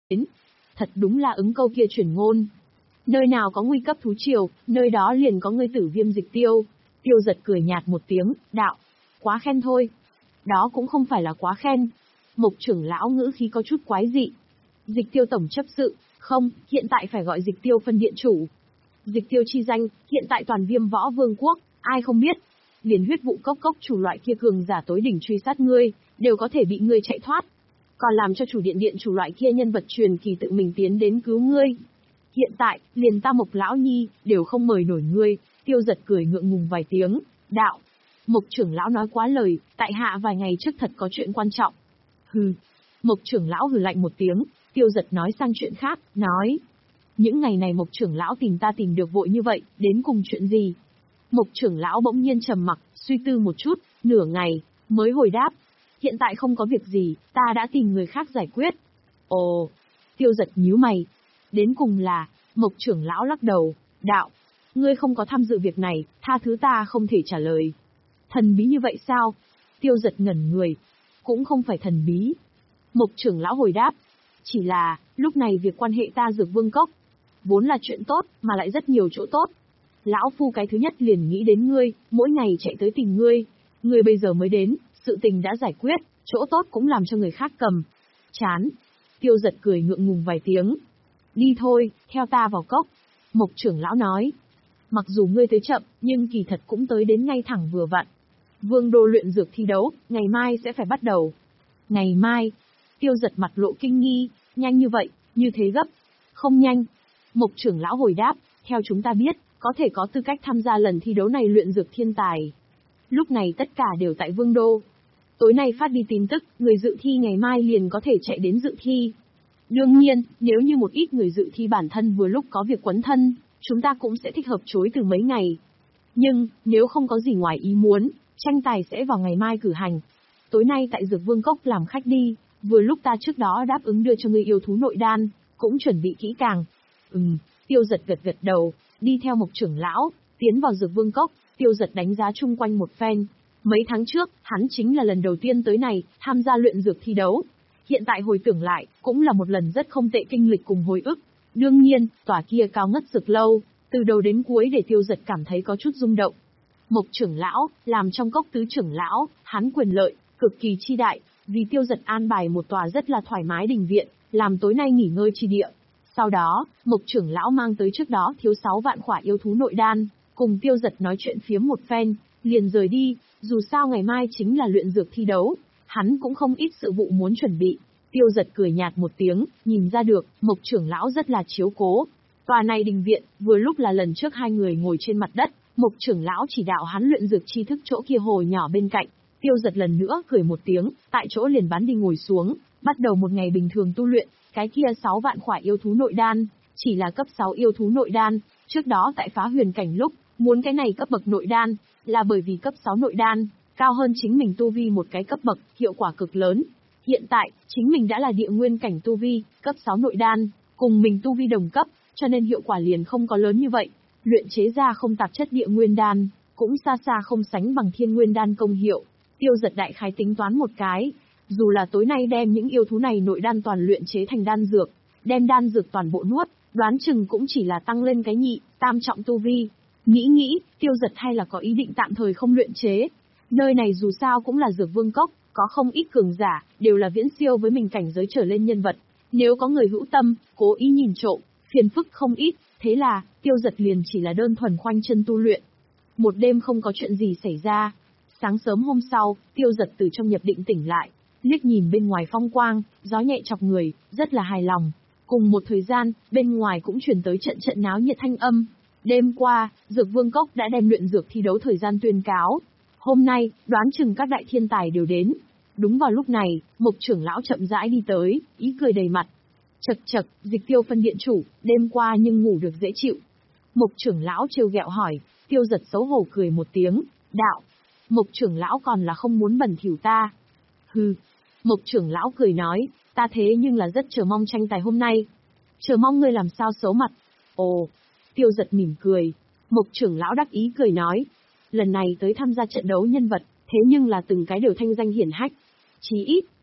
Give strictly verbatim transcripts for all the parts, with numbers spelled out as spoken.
đến. Thật đúng là ứng câu kia chuyển ngôn. Nơi nào có nguy cấp thú triều, nơi đó liền có ngươi Tử Viêm Dịch Tiêu. Tiêu Giật cười nhạt một tiếng, đạo. Quá khen thôi. Đó cũng không phải là quá khen. Mộc trưởng lão ngữ khí có chút quái dị. Dịch Tiêu tổng chấp sự, không, hiện tại phải gọi Dịch Tiêu phân điện chủ. Dịch Tiêu chi danh, hiện tại toàn Viêm Võ Vương quốc, ai không biết. Liền huyết vụ cốc cốc chủ loại kia cường giả tối đỉnh truy sát ngươi, đều có thể bị ngươi chạy thoát. Còn làm cho chủ điện điện chủ loại kia nhân vật truyền kỳ tự mình tiến đến cứu ngươi. Hiện tại, liền ta Mộc lão nhi, đều không mời nổi ngươi. Tiêu Giật cười ngượng ngùng vài tiếng, đạo. Mộc trưởng lão nói quá lời, tại hạ vài ngày trước thật có chuyện quan trọng. Hừ. Mộc trưởng lão hừ lạnh một tiếng, Tiêu Giật nói sang chuyện khác, nói. Những ngày này Mộc trưởng lão tìm ta tìm được vội như vậy, đến cùng chuyện gì? Mộc trưởng lão bỗng nhiên trầm mặc, suy tư một chút, nửa ngày, mới hồi đáp. Hiện tại không có việc gì, ta đã tìm người khác giải quyết. Ồ. Tiêu Giật nhíu mày. Đến cùng là, Mộc trưởng lão lắc đầu, đạo. Ngươi không có tham dự việc này, tha thứ ta không thể trả lời. Thần bí như vậy sao? Tiêu Giật ngẩn người. Cũng không phải thần bí. Mộc trưởng lão hồi đáp. Chỉ là, lúc này việc quan hệ ta Dược Vương Cốc. Vốn là chuyện tốt, mà lại rất nhiều chỗ tốt. Lão phu cái thứ nhất liền nghĩ đến ngươi, mỗi ngày chạy tới tìm ngươi. Ngươi bây giờ mới đến, sự tình đã giải quyết, chỗ tốt cũng làm cho người khác cầm. Chán. Tiêu Giật cười ngượng ngùng vài tiếng. Đi thôi, theo ta vào cốc. Mộc trưởng lão nói. Mặc dù ngươi tới chậm, nhưng kỳ thật cũng tới đến ngay thẳng vừa vặn. Vương đô luyện dược thi đấu, ngày mai sẽ phải bắt đầu. Ngày mai. Tiêu Giật mặt lộ kinh nghi, nhanh như vậy, như thế gấp. Không nhanh. Mộc trưởng lão hồi đáp, theo chúng ta biết, có thể có tư cách tham gia lần thi đấu này luyện dược thiên tài. Lúc này tất cả đều tại Vương đô. Tối nay phát đi tin tức, người dự thi ngày mai liền có thể chạy đến dự thi. Đương nhiên, nếu như một ít người dự thi bản thân vừa lúc có việc quấn thân, chúng ta cũng sẽ thích hợp chối từ mấy ngày. Nhưng, nếu không có gì ngoài ý muốn, tranh tài sẽ vào ngày mai cử hành. Tối nay tại Dược Vương Cốc làm khách đi, vừa lúc ta trước đó đáp ứng đưa cho người yêu thú nội đan, cũng chuẩn bị kỹ càng. Ừm, Tiêu Giật gật gật đầu, đi theo Mộc trưởng lão, tiến vào Dược Vương Cốc. Tiêu Giật đánh giá chung quanh một phen. Mấy tháng trước, hắn chính là lần đầu tiên tới này, tham gia luyện dược thi đấu. Hiện tại hồi tưởng lại, cũng là một lần rất không tệ kinh lịch cùng hồi ức. Đương nhiên, tòa kia cao ngất dược lâu, từ đầu đến cuối để Tiêu Giật cảm thấy có chút rung động. Mộc trưởng lão, làm trong cốc tứ trưởng lão, hắn quyền lợi, cực kỳ chi đại, vì Tiêu Giật an bài một tòa rất là thoải mái đình viện, làm tối nay nghỉ ngơi chi địa. Sau đó, Mộc trưởng lão mang tới trước đó thiếu sáu vạn khỏa yêu thú nội đan, cùng Tiêu Giật nói chuyện phiếm một phen, liền rời đi, dù sao ngày mai chính là luyện dược thi đấu, hắn cũng không ít sự vụ muốn chuẩn bị. Tiêu Giật cười nhạt một tiếng, nhìn ra được, Mộc trưởng lão rất là chiếu cố. Tòa này đình viện, vừa lúc là lần trước hai người ngồi trên mặt đất, Mộc trưởng lão chỉ đạo hắn luyện dược tri thức chỗ kia hồ nhỏ bên cạnh. Tiêu Giật lần nữa cười một tiếng, tại chỗ liền bán đi ngồi xuống, bắt đầu một ngày bình thường tu luyện. Cái kia sáu vạn khỏa yêu thú nội đan, chỉ là cấp sáu yêu thú nội đan, trước đó tại phá huyền cảnh lúc, muốn cái này cấp bậc nội đan, là bởi vì cấp sáu nội đan, cao hơn chính mình tu vi một cái cấp bậc, hiệu quả cực lớn. Hiện tại, chính mình đã là địa nguyên cảnh tu vi, cấp sáu nội đan, cùng mình tu vi đồng cấp, cho nên hiệu quả liền không có lớn như vậy. Luyện chế ra không tạp chất địa nguyên đan, cũng xa xa không sánh bằng thiên nguyên đan công hiệu. Tiêu Giật đại khái tính toán một cái, dù là tối nay đem những yêu thú này nội đan toàn luyện chế thành đan dược, đem đan dược toàn bộ nuốt, đoán chừng cũng chỉ là tăng lên cái nhị, tam trọng tu vi. Nghĩ nghĩ, Tiêu Giật hay là có ý định tạm thời không luyện chế. Nơi này dù sao cũng là Dược Vương Cốc, có không ít cường giả, đều là viễn siêu với mình cảnh giới trở lên nhân vật. Nếu có người hữu tâm, cố ý nhìn trộm, phiền phức không ít, thế là, Tiêu Giật liền chỉ là đơn thuần khoanh chân tu luyện. Một đêm không có chuyện gì xảy ra. Sáng sớm hôm sau, Tiêu Giật từ trong nhập định tỉnh lại, liếc nhìn bên ngoài phong quang, gió nhẹ chọc người, rất là hài lòng. Cùng một thời gian, bên ngoài cũng truyền tới trận trận náo nhiệt thanh âm. Đêm qua, Dược Vương Cốc đã đem luyện dược thi đấu thời gian tuyên cáo. Hôm nay, đoán chừng các đại thiên tài đều đến. Đúng vào lúc này, Mộc trưởng lão chậm rãi đi tới, ý cười đầy mặt. Chậc chậc, Dịch Tiêu phân điện chủ, đêm qua nhưng ngủ được dễ chịu. Mộc trưởng lão trêu ghẹo hỏi. Tiêu Giật xấu hổ cười một tiếng, đạo. Mộc trưởng lão còn là không muốn bẩn thỉu ta. Hừ. Mộc trưởng lão cười nói, ta thế nhưng là rất chờ mong tranh tài hôm nay. Chờ mong ngươi làm sao xấu mặt. Ồ. Tiêu Giật mỉm cười. Mộc trưởng lão đắc ý cười nói, lần này tới tham gia trận đấu nhân vật, thế nhưng là từng cái đều thanh danh hiển hách. Chí ít,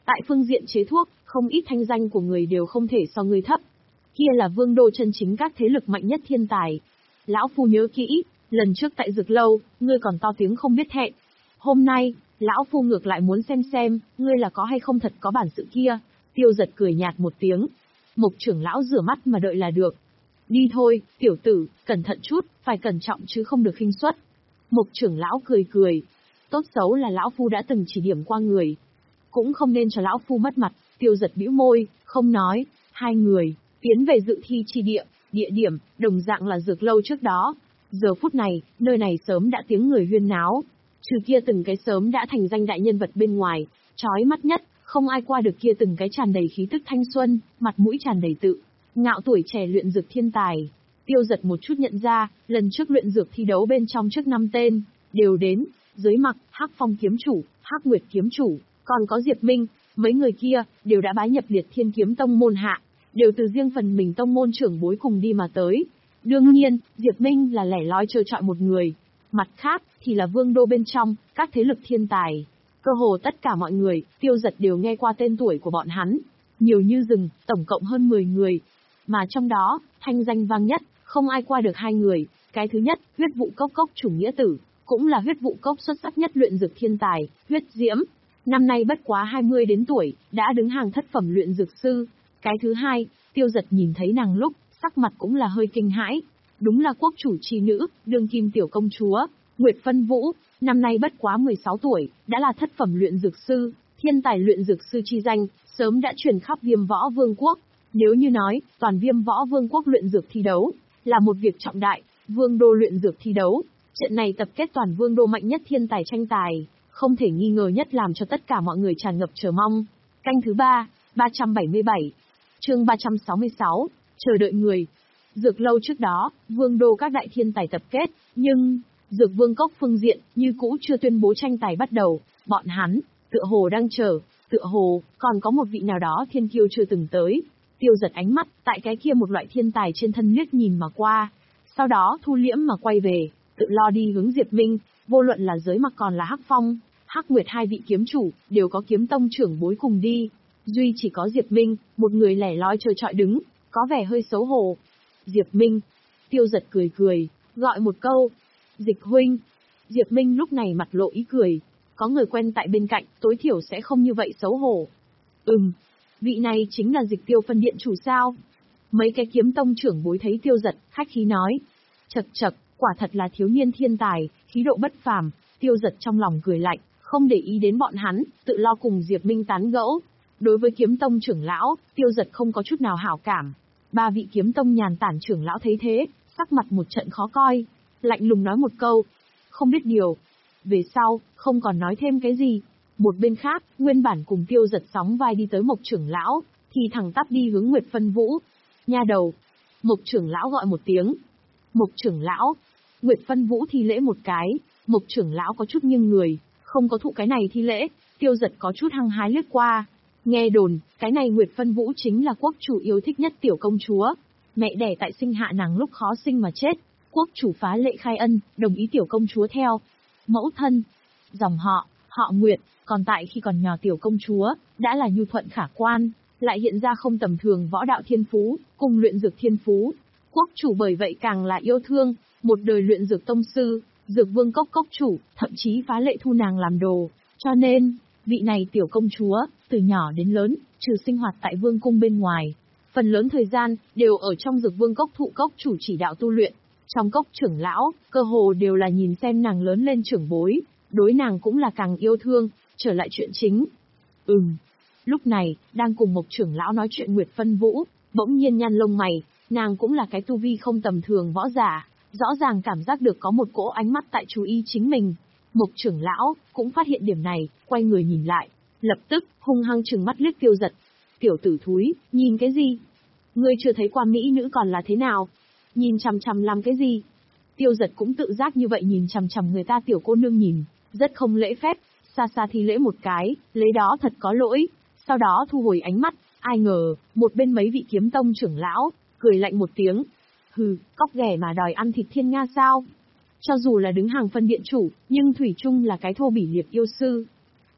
Tại phương diện chế thuốc, không ít thanh danh của người đều không thể so ngươi thấp. Kia là vương đô chân chính các thế lực mạnh nhất thiên tài. Lão phu nhớ kỹ, lần trước tại Dược Lâu, ngươi còn to tiếng không biết thẹn. Hôm nay, lão phu ngược lại muốn xem xem, ngươi là có hay không thật có bản sự kia. Tiêu Giật cười nhạt một tiếng. Mục trưởng lão rửa mắt mà đợi là được. Đi thôi, tiểu tử, cẩn thận chút, phải cẩn trọng chứ không được khinh suất. Mục trưởng lão cười cười. Tốt xấu là lão phu đã từng chỉ điểm qua người. Cũng không nên cho lão phu mất mặt. Tiêu Giật bĩu môi, không nói. Hai người tiến về dự thi chi địa, địa điểm đồng dạng là Dược Lâu trước đó. Giờ phút này, nơi này sớm đã tiếng người huyên náo. Trừ kia từng cái sớm đã thành danh đại nhân vật bên ngoài, chói mắt nhất, không ai qua được kia từng cái tràn đầy khí tức thanh xuân, mặt mũi tràn đầy tự ngạo tuổi trẻ luyện dược thiên tài. Tiêu Giật một chút nhận ra, lần trước luyện dược thi đấu bên trong trước năm tên đều đến, dưới mặc Hắc Phong kiếm chủ, Hắc Nguyệt kiếm chủ, còn có Diệp Minh, mấy người kia đều đã bái nhập Liệt Thiên kiếm tông môn hạ, đều từ riêng phần mình tông môn trưởng bối cùng đi mà tới. Đương nhiên, Diệp Minh là lẻ loi trơ trọi một người. Mặt khác, thì là vương đô bên trong, các thế lực thiên tài. Cơ hồ tất cả mọi người, Tiêu Giật đều nghe qua tên tuổi của bọn hắn. Nhiều như rừng, tổng cộng hơn mười người. Mà trong đó, thanh danh vang nhất, không ai qua được hai người. Cái thứ nhất, huyết vụ cốc cốc chủ nghĩa tử, cũng là huyết vụ cốc xuất sắc nhất luyện dược thiên tài, huyết diễm. Năm nay bất quá hai mươi đến tuổi, đã đứng hàng thất phẩm luyện dược sư. Cái thứ hai, Tiêu Giật nhìn thấy nàng lúc, sắc mặt cũng là hơi kinh hãi. Đúng là quốc chủ chi nữ, đương kim tiểu công chúa, Nguyệt Phân Vũ, năm nay bất quá mười sáu tuổi, đã là thất phẩm luyện dược sư, thiên tài luyện dược sư chi danh, sớm đã truyền khắp Viêm Võ Vương quốc. Nếu như nói, toàn Viêm Võ Vương quốc luyện dược thi đấu, là một việc trọng đại, vương đô luyện dược thi đấu, trận này tập kết toàn vương đô mạnh nhất thiên tài tranh tài, không thể nghi ngờ nhất làm cho tất cả mọi người tràn ngập chờ mong. Canh thứ ba, ba trăm bảy mươi bảy, chương ba trăm sáu mươi sáu, chờ đợi người. Dược Lâu trước đó, vương đô các đại thiên tài tập kết, nhưng Dược Vương cốc phương diện như cũ chưa tuyên bố tranh tài bắt đầu, bọn hắn tựa hồ đang chờ, tựa hồ còn có một vị nào đó thiên kiêu chưa từng tới. Tiêu Giật ánh mắt tại cái kia một loại thiên tài trên thân liếc nhìn mà qua, sau đó thu liễm mà quay về, tự lo đi hướng Diệp Minh. Vô luận là giới mặc còn là Hắc Phong, Hắc Nguyệt hai vị kiếm chủ đều có kiếm tông trưởng bối cùng đi, duy chỉ có Diệp Minh, một người lẻ loi trơ trọi đứng, có vẻ hơi xấu hổ. Diệp Minh. Tiêu Giật cười cười, gọi một câu. Dịch huynh. Diệp Minh lúc này mặt lộ ý cười. Có người quen tại bên cạnh, tối thiểu sẽ không như vậy xấu hổ. Ừm. Vị này chính là Dịch Tiêu phân điện chủ sao? Mấy cái kiếm tông trưởng bối thấy Tiêu Giật, khách khí nói. Chật chật, quả thật là thiếu niên thiên tài, khí độ bất phàm. Tiêu Giật trong lòng cười lạnh, không để ý đến bọn hắn, tự lo cùng Diệp Minh tán gẫu. Đối với kiếm tông trưởng lão, Tiêu Giật không có chút nào hảo cảm. Ba vị kiếm tông nhàn tản trưởng lão thấy thế, sắc mặt một trận khó coi, lạnh lùng nói một câu, không biết điều. Về sau, không còn nói thêm cái gì. Một bên khác, nguyên bản cùng Tiêu Giật sóng vai đi tới Mộc trưởng lão, thì thẳng tắp đi hướng Nguyệt Phân Vũ. Nha đầu. Mộc trưởng lão gọi một tiếng. Mộc trưởng lão. Nguyệt Phân Vũ thi lễ một cái, Mộc trưởng lão có chút nghiêng người, không có thụ cái này thi lễ. Tiêu Giật có chút hăng hái lướt qua. Nghe đồn, cái này Nguyệt Phân Vũ chính là quốc chủ yêu thích nhất tiểu công chúa. Mẹ đẻ tại sinh hạ nàng lúc khó sinh mà chết. Quốc chủ phá lệ khai ân, đồng ý tiểu công chúa theo mẫu thân. Dòng họ, họ Nguyệt, còn tại khi còn nhỏ tiểu công chúa, đã là nhu thuận khả quan, lại hiện ra không tầm thường võ đạo thiên phú, cùng luyện dược thiên phú. Quốc chủ bởi vậy càng là yêu thương, một đời luyện dược tông sư, Dược Vương cốc cốc chủ, thậm chí phá lệ thu nàng làm đồ. Cho nên, vị này tiểu công chúa, từ nhỏ đến lớn, trừ sinh hoạt tại vương cung bên ngoài, phần lớn thời gian, đều ở trong Dược Vương cốc thụ cốc chủ chỉ đạo tu luyện. Trong cốc trưởng lão, cơ hồ đều là nhìn xem nàng lớn lên trưởng bối, đối nàng cũng là càng yêu thương. Trở lại chuyện chính. Ừm. Lúc này, đang cùng Mộc trưởng lão nói chuyện Nguyệt Phân Vũ, bỗng nhiên nhăn lông mày, nàng cũng là cái tu vi không tầm thường võ giả, rõ ràng cảm giác được có một cỗ ánh mắt tại chú ý chính mình. Mộc trưởng lão cũng phát hiện điểm này, quay người nhìn lại, lập tức hung hăng trừng mắt liếc Tiêu Giật. Tiểu tử thúi, nhìn cái gì? Ngươi chưa thấy qua mỹ nữ còn là thế nào? Nhìn chằm chằm làm cái gì? Tiêu Giật cũng tự giác như vậy nhìn chằm chằm người ta tiểu cô nương nhìn, rất không lễ phép, xa xa thi lễ một cái, lấy đó thật có lỗi, sau đó thu hồi ánh mắt. Ai ngờ, một bên mấy vị kiếm tông trưởng lão, cười lạnh một tiếng. Hừ, cóc ghẻ mà đòi ăn thịt thiên nga sao? Cho dù là đứng hàng phân điện chủ, nhưng thủy chung là cái thô bỉ liệt yêu sư.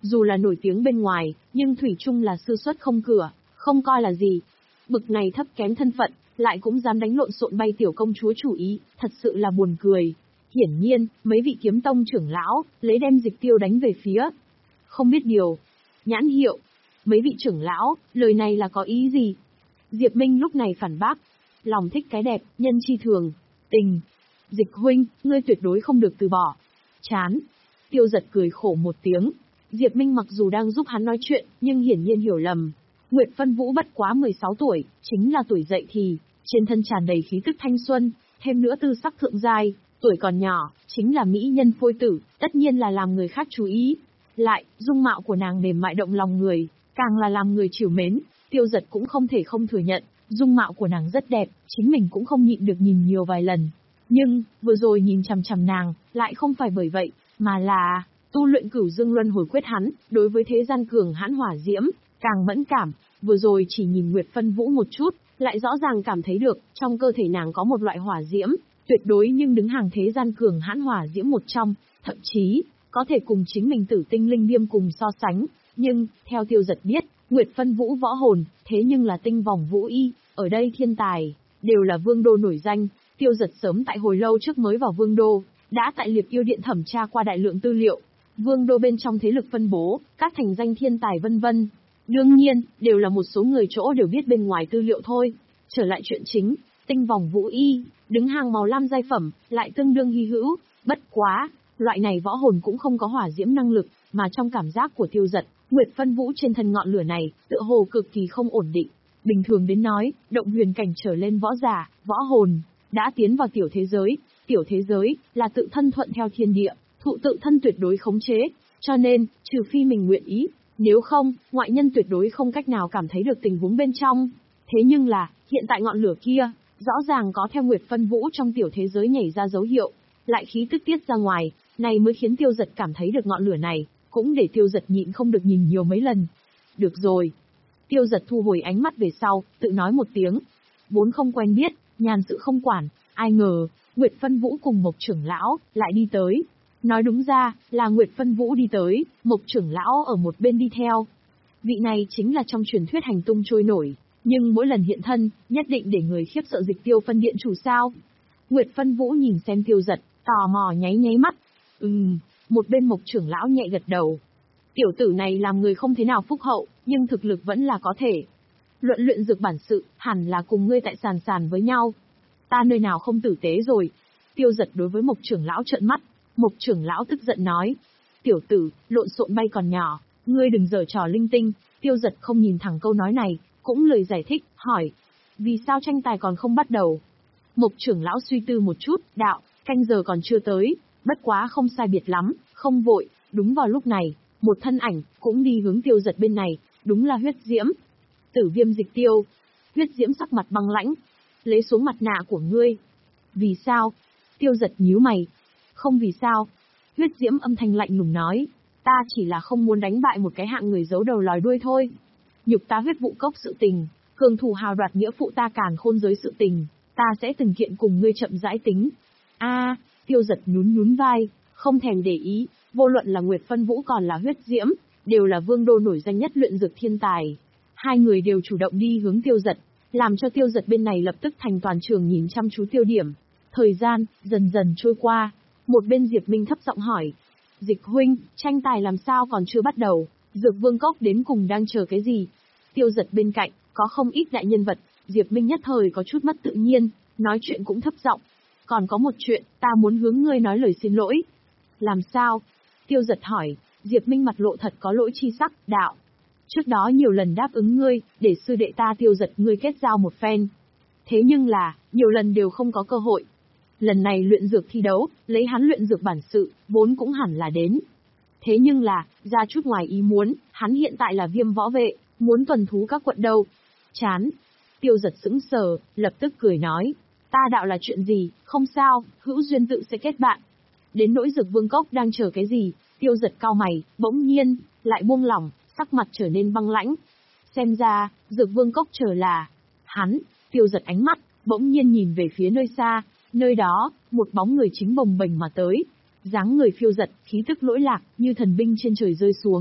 Dù là nổi tiếng bên ngoài, nhưng thủy chung là sư xuất không cửa, không coi là gì. Bực này thấp kém thân phận, lại cũng dám đánh lộn xộn bay tiểu công chúa chủ ý, thật sự là buồn cười. Hiển nhiên, mấy vị kiếm tông trưởng lão, lấy đem Dịch Tiêu đánh về phía. Không biết điều. Nhãn hiệu. Mấy vị trưởng lão, lời này là có ý gì? Diệp Minh lúc này phản bác. Lòng thích cái đẹp, nhân chi thường. Tình. Dịch huynh, ngươi tuyệt đối không được từ bỏ. Chán. Tiêu Giật cười khổ một tiếng. Diệp Minh mặc dù đang giúp hắn nói chuyện, nhưng hiển nhiên hiểu lầm. Nguyệt Phân Vũ bất quá mười sáu tuổi, chính là tuổi dậy thì, trên thân tràn đầy khí tức thanh xuân, thêm nữa tư sắc thượng giai, tuổi còn nhỏ, chính là mỹ nhân phôi tử, tất nhiên là làm người khác chú ý. Lại, dung mạo của nàng mềm mại động lòng người, càng là làm người trìu mến, Tiêu Giật cũng không thể không thừa nhận, dung mạo của nàng rất đẹp, chính mình cũng không nhịn được nhìn nhiều vài lần. Nhưng, vừa rồi nhìn chằm chằm nàng, lại không phải bởi vậy, mà là, tu luyện Cửu Dương Luân Hồi Quyết hắn, đối với thế gian cường hãn hỏa diễm, càng mẫn cảm, vừa rồi chỉ nhìn Nguyệt Phân Vũ một chút, lại rõ ràng cảm thấy được, trong cơ thể nàng có một loại hỏa diễm, tuyệt đối nhưng đứng hàng thế gian cường hãn hỏa diễm một trong, thậm chí, có thể cùng chính mình Tử Tinh Linh Viêm cùng so sánh, nhưng, theo Tiêu Giật biết, Nguyệt Phân Vũ võ hồn, thế nhưng là tinh vòng vũ y, ở đây thiên tài, đều là vương đô nổi danh, Tiêu Giật sớm tại hồi lâu trước mới vào vương đô, đã tại Liệp Yêu Điện thẩm tra qua đại lượng tư liệu, vương đô bên trong thế lực phân bố, các thành danh thiên tài vân vân. Đương nhiên, đều là một số người chỗ đều biết bên ngoài tư liệu thôi. Trở lại chuyện chính, tinh vòng vũ y, đứng hàng màu lam giai phẩm, lại tương đương hy hữu, bất quá, loại này võ hồn cũng không có hỏa diễm năng lực, mà trong cảm giác của Tiêu Giật, Nguyệt Phân Vũ trên thân ngọn lửa này, tựa hồ cực kỳ không ổn định. Bình thường đến nói, động huyền cảnh trở lên võ giả, võ hồn, đã tiến vào tiểu thế giới, tiểu thế giới, là tự thân thuận theo thiên địa, thụ tự thân tuyệt đối khống chế, cho nên, trừ phi mình nguyện ý, nếu không, ngoại nhân tuyệt đối không cách nào cảm thấy được tình huống bên trong. Thế nhưng là, hiện tại ngọn lửa kia, rõ ràng có theo Nguyệt Phân Vũ trong tiểu thế giới nhảy ra dấu hiệu, lại khí tức tiết ra ngoài, này mới khiến Tiêu Giật cảm thấy được ngọn lửa này, cũng để Tiêu Giật nhịn không được nhìn nhiều mấy lần. Được rồi. Tiêu Giật thu hồi ánh mắt về sau, tự nói một tiếng. Vốn không quen biết, nhàn sự không quản, ai ngờ, Nguyệt Phân Vũ cùng Mộc trưởng lão, lại đi tới. Nói đúng ra, là Nguyệt Phân Vũ đi tới, Mộc trưởng lão ở một bên đi theo. Vị này chính là trong truyền thuyết hành tung trôi nổi, nhưng mỗi lần hiện thân, nhất định để người khiếp sợ Dịch Tiêu phân điện chủ sao. Nguyệt Phân Vũ nhìn xem Tiêu Giật, tò mò nháy nháy mắt. Ừm, một bên Mộc trưởng lão nhẹ gật đầu. Tiểu tử này làm người không thế nào phúc hậu, nhưng thực lực vẫn là có thể. Luận luyện dược bản sự, hẳn là cùng ngươi tại sàn sàn với nhau. Ta nơi nào không tử tế rồi. Tiêu Giật đối với Mộc trưởng lão trợn mắt. Mộc trưởng lão tức giận nói. Tiểu tử, lộn xộn bay còn nhỏ, ngươi đừng giở trò linh tinh. Tiêu Giật không nhìn thẳng câu nói này, cũng lời giải thích, hỏi. Vì sao tranh tài còn không bắt đầu? Mộc trưởng lão suy tư một chút, đạo, canh giờ còn chưa tới, bất quá không sai biệt lắm, không vội. Đúng vào lúc này, một thân ảnh, cũng đi hướng Tiêu Giật bên này, đúng là Huyết Diễm. Tử Viêm Dịch Tiêu. Huyết Diễm sắc mặt băng lãnh. Lấy xuống mặt nạ của ngươi. Vì sao? Tiêu Giật nhíu mày. Không vì sao. Huyết Diễm âm thanh lạnh lùng nói. Ta chỉ là không muốn đánh bại một cái hạng người giấu đầu lòi đuôi thôi. Nhục ta huyết vụ cốc sự tình, cường thủ hào đoạt nghĩa phụ ta càn khôn giới sự tình, ta sẽ từng kiện cùng ngươi chậm rãi tính. A, Tiêu Giật nhún nhún vai, không thèm để ý, vô luận là Nguyệt Phân Vũ còn là Huyết Diễm, đều là vương đô nổi danh nhất luyện dược thiên tài. Hai người đều chủ động đi hướng Tiêu Giật, làm cho Tiêu Giật bên này lập tức thành toàn trường nhìn chăm chú tiêu điểm. Thời gian, dần dần trôi qua, một bên Diệp Minh thấp giọng hỏi. Dịch huynh, tranh tài làm sao còn chưa bắt đầu, Dược Vương Cốc đến cùng đang chờ cái gì? Tiêu Giật bên cạnh, có không ít đại nhân vật, Diệp Minh nhất thời có chút mất tự nhiên, nói chuyện cũng thấp giọng. Còn có một chuyện, ta muốn hướng ngươi nói lời xin lỗi. Làm sao? Tiêu Giật hỏi, Diệp Minh mặt lộ thật có lỗi chi sắc, đạo. Trước đó nhiều lần đáp ứng ngươi, để sư đệ ta Tiêu Giật ngươi kết giao một phen. Thế nhưng là, nhiều lần đều không có cơ hội. Lần này luyện dược thi đấu, lấy hắn luyện dược bản sự, vốn cũng hẳn là đến. Thế nhưng là, ra chút ngoài ý muốn, hắn hiện tại là Viêm võ vệ, muốn tuần thú các quận đâu. Chán. Tiêu Giật sững sờ, lập tức cười nói. Ta đạo là chuyện gì, không sao, hữu duyên tự sẽ kết bạn. Đến nỗi Dược Vương Cốc đang chờ cái gì, Tiêu Giật cau mày, bỗng nhiên, lại buông lỏng, sắc mặt trở nên băng lãnh. Xem ra, Dược Vương Cốc chờ là... Hắn, Tiêu Giật ánh mắt, bỗng nhiên nhìn về phía nơi xa, nơi đó, một bóng người chính bồng bềnh mà tới. Dáng người phiêu giật, khí tức lỗi lạc, như thần binh trên trời rơi xuống,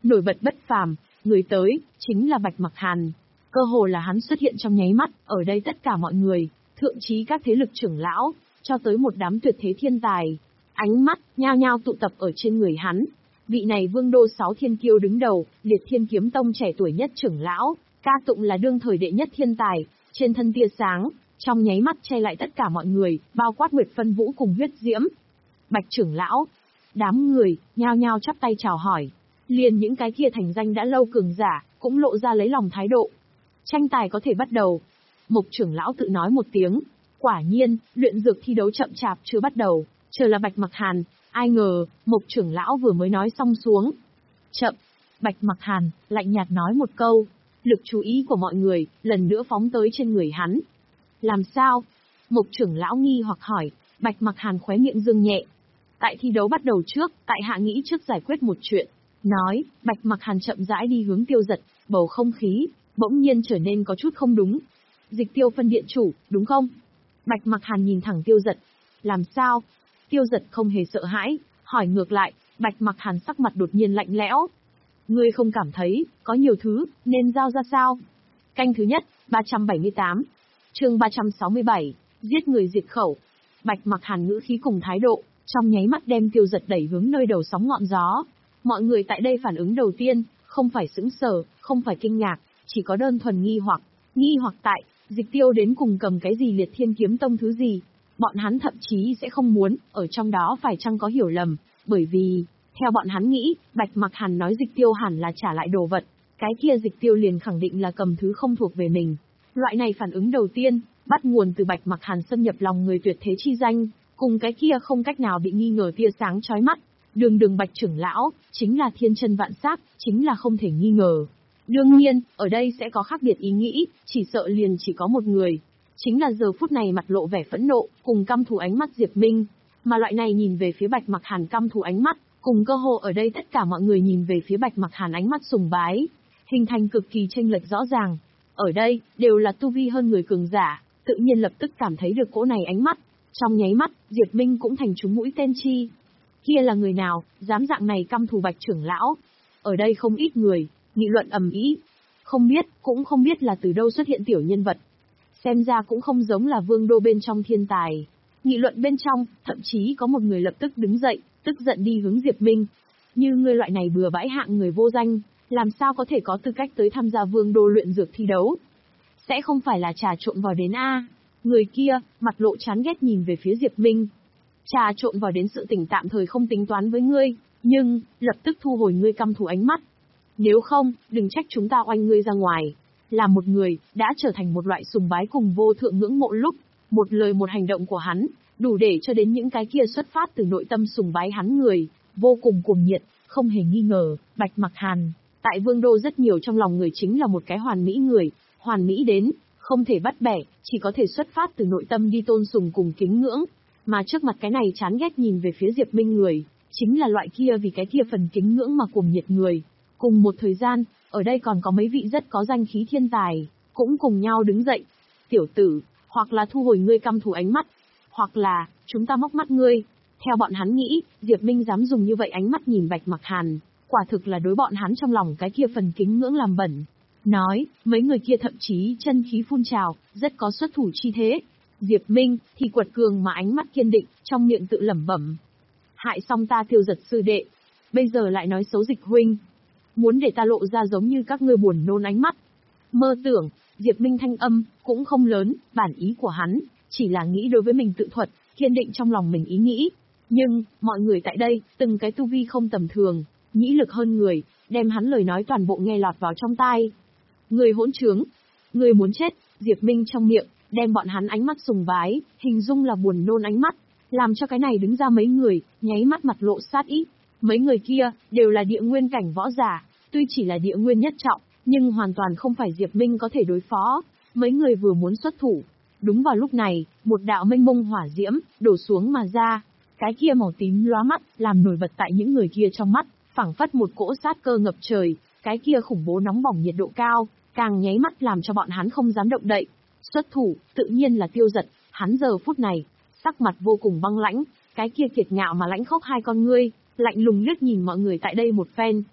nổi bật bất phàm, người tới, chính là Bạch Mặc Hàn. Cơ hồ là hắn xuất hiện trong nháy mắt, ở đây tất cả mọi người, thượng chí các thế lực trưởng lão, cho tới một đám tuyệt thế thiên tài. Ánh mắt, nhao nhao tụ tập ở trên người hắn. Vị này vương đô sáu thiên kiêu đứng đầu, Liệt Thiên Kiếm Tông trẻ tuổi nhất trưởng lão, ca tụng là đương thời đệ nhất thiên tài, trên thân tia sáng, trong nháy mắt che lại tất cả mọi người, bao quát Nguyệt Phân Vũ cùng Huyết Diễm. Bạch trưởng lão, đám người, nhao nhao chắp tay chào hỏi. Liền những cái kia thành danh đã lâu cường giả, cũng lộ ra lấy lòng thái độ. Tranh tài có thể bắt đầu. Mục trưởng lão tự nói một tiếng. Quả nhiên, luyện dược thi đấu chậm chạp chưa bắt đầu, chờ là Bạch Mặc Hàn. Ai ngờ, Mục trưởng lão vừa mới nói xong xuống. Chậm. Bạch Mặc Hàn, lạnh nhạt nói một câu. Lực chú ý của mọi người, lần nữa phóng tới trên người hắn. Làm sao? Mục trưởng lão nghi hoặc hỏi. Bạch Mặc Hàn khóe miệng dương nhẹ. Tại thi đấu bắt đầu trước, tại hạ nghĩ trước giải quyết một chuyện. Nói, Bạch Mặc Hàn chậm rãi đi hướng Tiêu Giật, bầu không khí bỗng nhiên trở nên có chút không đúng. Dịch Tiêu phân điện chủ, đúng không? Bạch Mặc Hàn nhìn thẳng Tiêu Giật. Làm sao? Tiêu Giật không hề sợ hãi, hỏi ngược lại. Bạch Mặc Hàn sắc mặt đột nhiên lạnh lẽo. Ngươi không cảm thấy, có nhiều thứ, nên giao ra sao? Canh thứ nhất, ba trăm bảy mươi tám. Chương ba trăm sáu mươi bảy, giết người diệt khẩu. Bạch Mặc Hàn ngữ khí cùng thái độ, trong nháy mắt đem Tiêu Giật đẩy hướng nơi đầu sóng ngọn gió. Mọi người tại đây phản ứng đầu tiên, không phải sững sờ, không phải kinh ngạc, chỉ có đơn thuần nghi hoặc. Nghi hoặc tại, Dịch Tiêu đến cùng cầm cái gì Liệt Thiên Kiếm Tông thứ gì. Bọn hắn thậm chí sẽ không muốn, ở trong đó phải chăng có hiểu lầm, bởi vì, theo bọn hắn nghĩ, Bạch Mặc Hàn nói Dịch Tiêu hẳn là trả lại đồ vật, cái kia Dịch Tiêu liền khẳng định là cầm thứ không thuộc về mình. Loại này phản ứng đầu tiên, bắt nguồn từ Bạch Mặc Hàn xâm nhập lòng người tuyệt thế chi danh, cùng cái kia không cách nào bị nghi ngờ tia sáng chói mắt. Đường đường Bạch trưởng lão, chính là thiên chân vạn sắc, chính là không thể nghi ngờ. Đương nhiên, ở đây sẽ có khác biệt ý nghĩ, chỉ sợ liền chỉ có một người. Chính là giờ phút này mặt lộ vẻ phẫn nộ, cùng căm thù ánh mắt Diệp Minh. Mà loại này nhìn về phía Bạch Mặc Hàn căm thù ánh mắt, cùng cơ hồ ở đây tất cả mọi người nhìn về phía Bạch Mặc Hàn ánh mắt sùng bái, hình thành cực kỳ chênh lệch rõ ràng. Ở đây, đều là tu vi hơn người cường giả, tự nhiên lập tức cảm thấy được cỗ này ánh mắt. Trong nháy mắt, Diệp Minh cũng thành trúng mũi tên chi. Kia là người nào, dám dạng này căm thù Bạch trưởng lão? Ở đây không ít người, nghị luận ầm ĩ. Không biết, cũng không biết là từ đâu xuất hiện tiểu nhân vật. Xem ra cũng không giống là vương đô bên trong thiên tài. Nghị luận bên trong, thậm chí có một người lập tức đứng dậy, tức giận đi hướng Diệp Minh. Như ngươi loại này bừa bãi hạng người vô danh, làm sao có thể có tư cách tới tham gia vương đô luyện dược thi đấu? Sẽ không phải là trà trộn vào đến A. Người kia, mặt lộ chán ghét nhìn về phía Diệp Minh. Trà trộn vào đến sự tình tạm thời không tính toán với ngươi, nhưng, lập tức thu hồi ngươi căm thù ánh mắt. Nếu không, đừng trách chúng ta oanh ngươi ra ngoài. Là một người, đã trở thành một loại sùng bái cùng vô thượng ngưỡng mộ lúc, một lời một hành động của hắn, đủ để cho đến những cái kia xuất phát từ nội tâm sùng bái hắn người, vô cùng cuồng nhiệt, không hề nghi ngờ, Bạch Mặc Hàn, tại vương đô rất nhiều trong lòng người chính là một cái hoàn mỹ người, hoàn mỹ đến, không thể bắt bẻ, chỉ có thể xuất phát từ nội tâm đi tôn sùng cùng kính ngưỡng, mà trước mặt cái này chán ghét nhìn về phía Diệp Minh người, chính là loại kia vì cái kia phần kính ngưỡng mà cuồng nhiệt người. Cùng một thời gian, ở đây còn có mấy vị rất có danh khí thiên tài, cũng cùng nhau đứng dậy. Tiểu tử, hoặc là thu hồi ngươi căm thù ánh mắt, hoặc là, chúng ta móc mắt ngươi. Theo bọn hắn nghĩ, Diệp Minh dám dùng như vậy ánh mắt nhìn Bạch Mặc Hàn, quả thực là đối bọn hắn trong lòng cái kia phần kính ngưỡng làm bẩn. Nói, mấy người kia thậm chí chân khí phun trào, rất có xuất thủ chi thế. Diệp Minh, thì quật cường mà ánh mắt kiên định, trong miệng tự lẩm bẩm. Hại xong ta Tiêu Giật sư đệ, bây giờ lại nói xấu Dịch huynh. Muốn để ta lộ ra giống như các ngươi buồn nôn ánh mắt. Mơ tưởng, Diệp Minh thanh âm, cũng không lớn, bản ý của hắn, chỉ là nghĩ đối với mình tự thuật, kiên định trong lòng mình ý nghĩ. Nhưng, mọi người tại đây, từng cái tu vi không tầm thường, nhĩ lực hơn người, đem hắn lời nói toàn bộ nghe lọt vào trong tai. Người hỗn trướng, người muốn chết, Diệp Minh trong miệng, đem bọn hắn ánh mắt sùng bái, hình dung là buồn nôn ánh mắt, làm cho cái này đứng ra mấy người, nháy mắt mặt lộ sát ý. Mấy người kia, đều là địa nguyên cảnh võ giả, tuy chỉ là địa nguyên nhất trọng, nhưng hoàn toàn không phải Diệp Minh có thể đối phó. Mấy người vừa muốn xuất thủ. Đúng vào lúc này, một đạo mênh mông hỏa diễm, đổ xuống mà ra. Cái kia màu tím lóa mắt, làm nổi bật tại những người kia trong mắt, phảng phất một cỗ sát cơ ngập trời. Cái kia khủng bố nóng bỏng nhiệt độ cao, càng nháy mắt làm cho bọn hắn không dám động đậy. Xuất thủ, tự nhiên là Tiêu Giật, hắn giờ phút này, sắc mặt vô cùng băng lãnh, cái kia kiệt ngạo mà lãnh khốc hai con ngươi, lạnh lùng liếc nhìn mọi người tại đây một phen.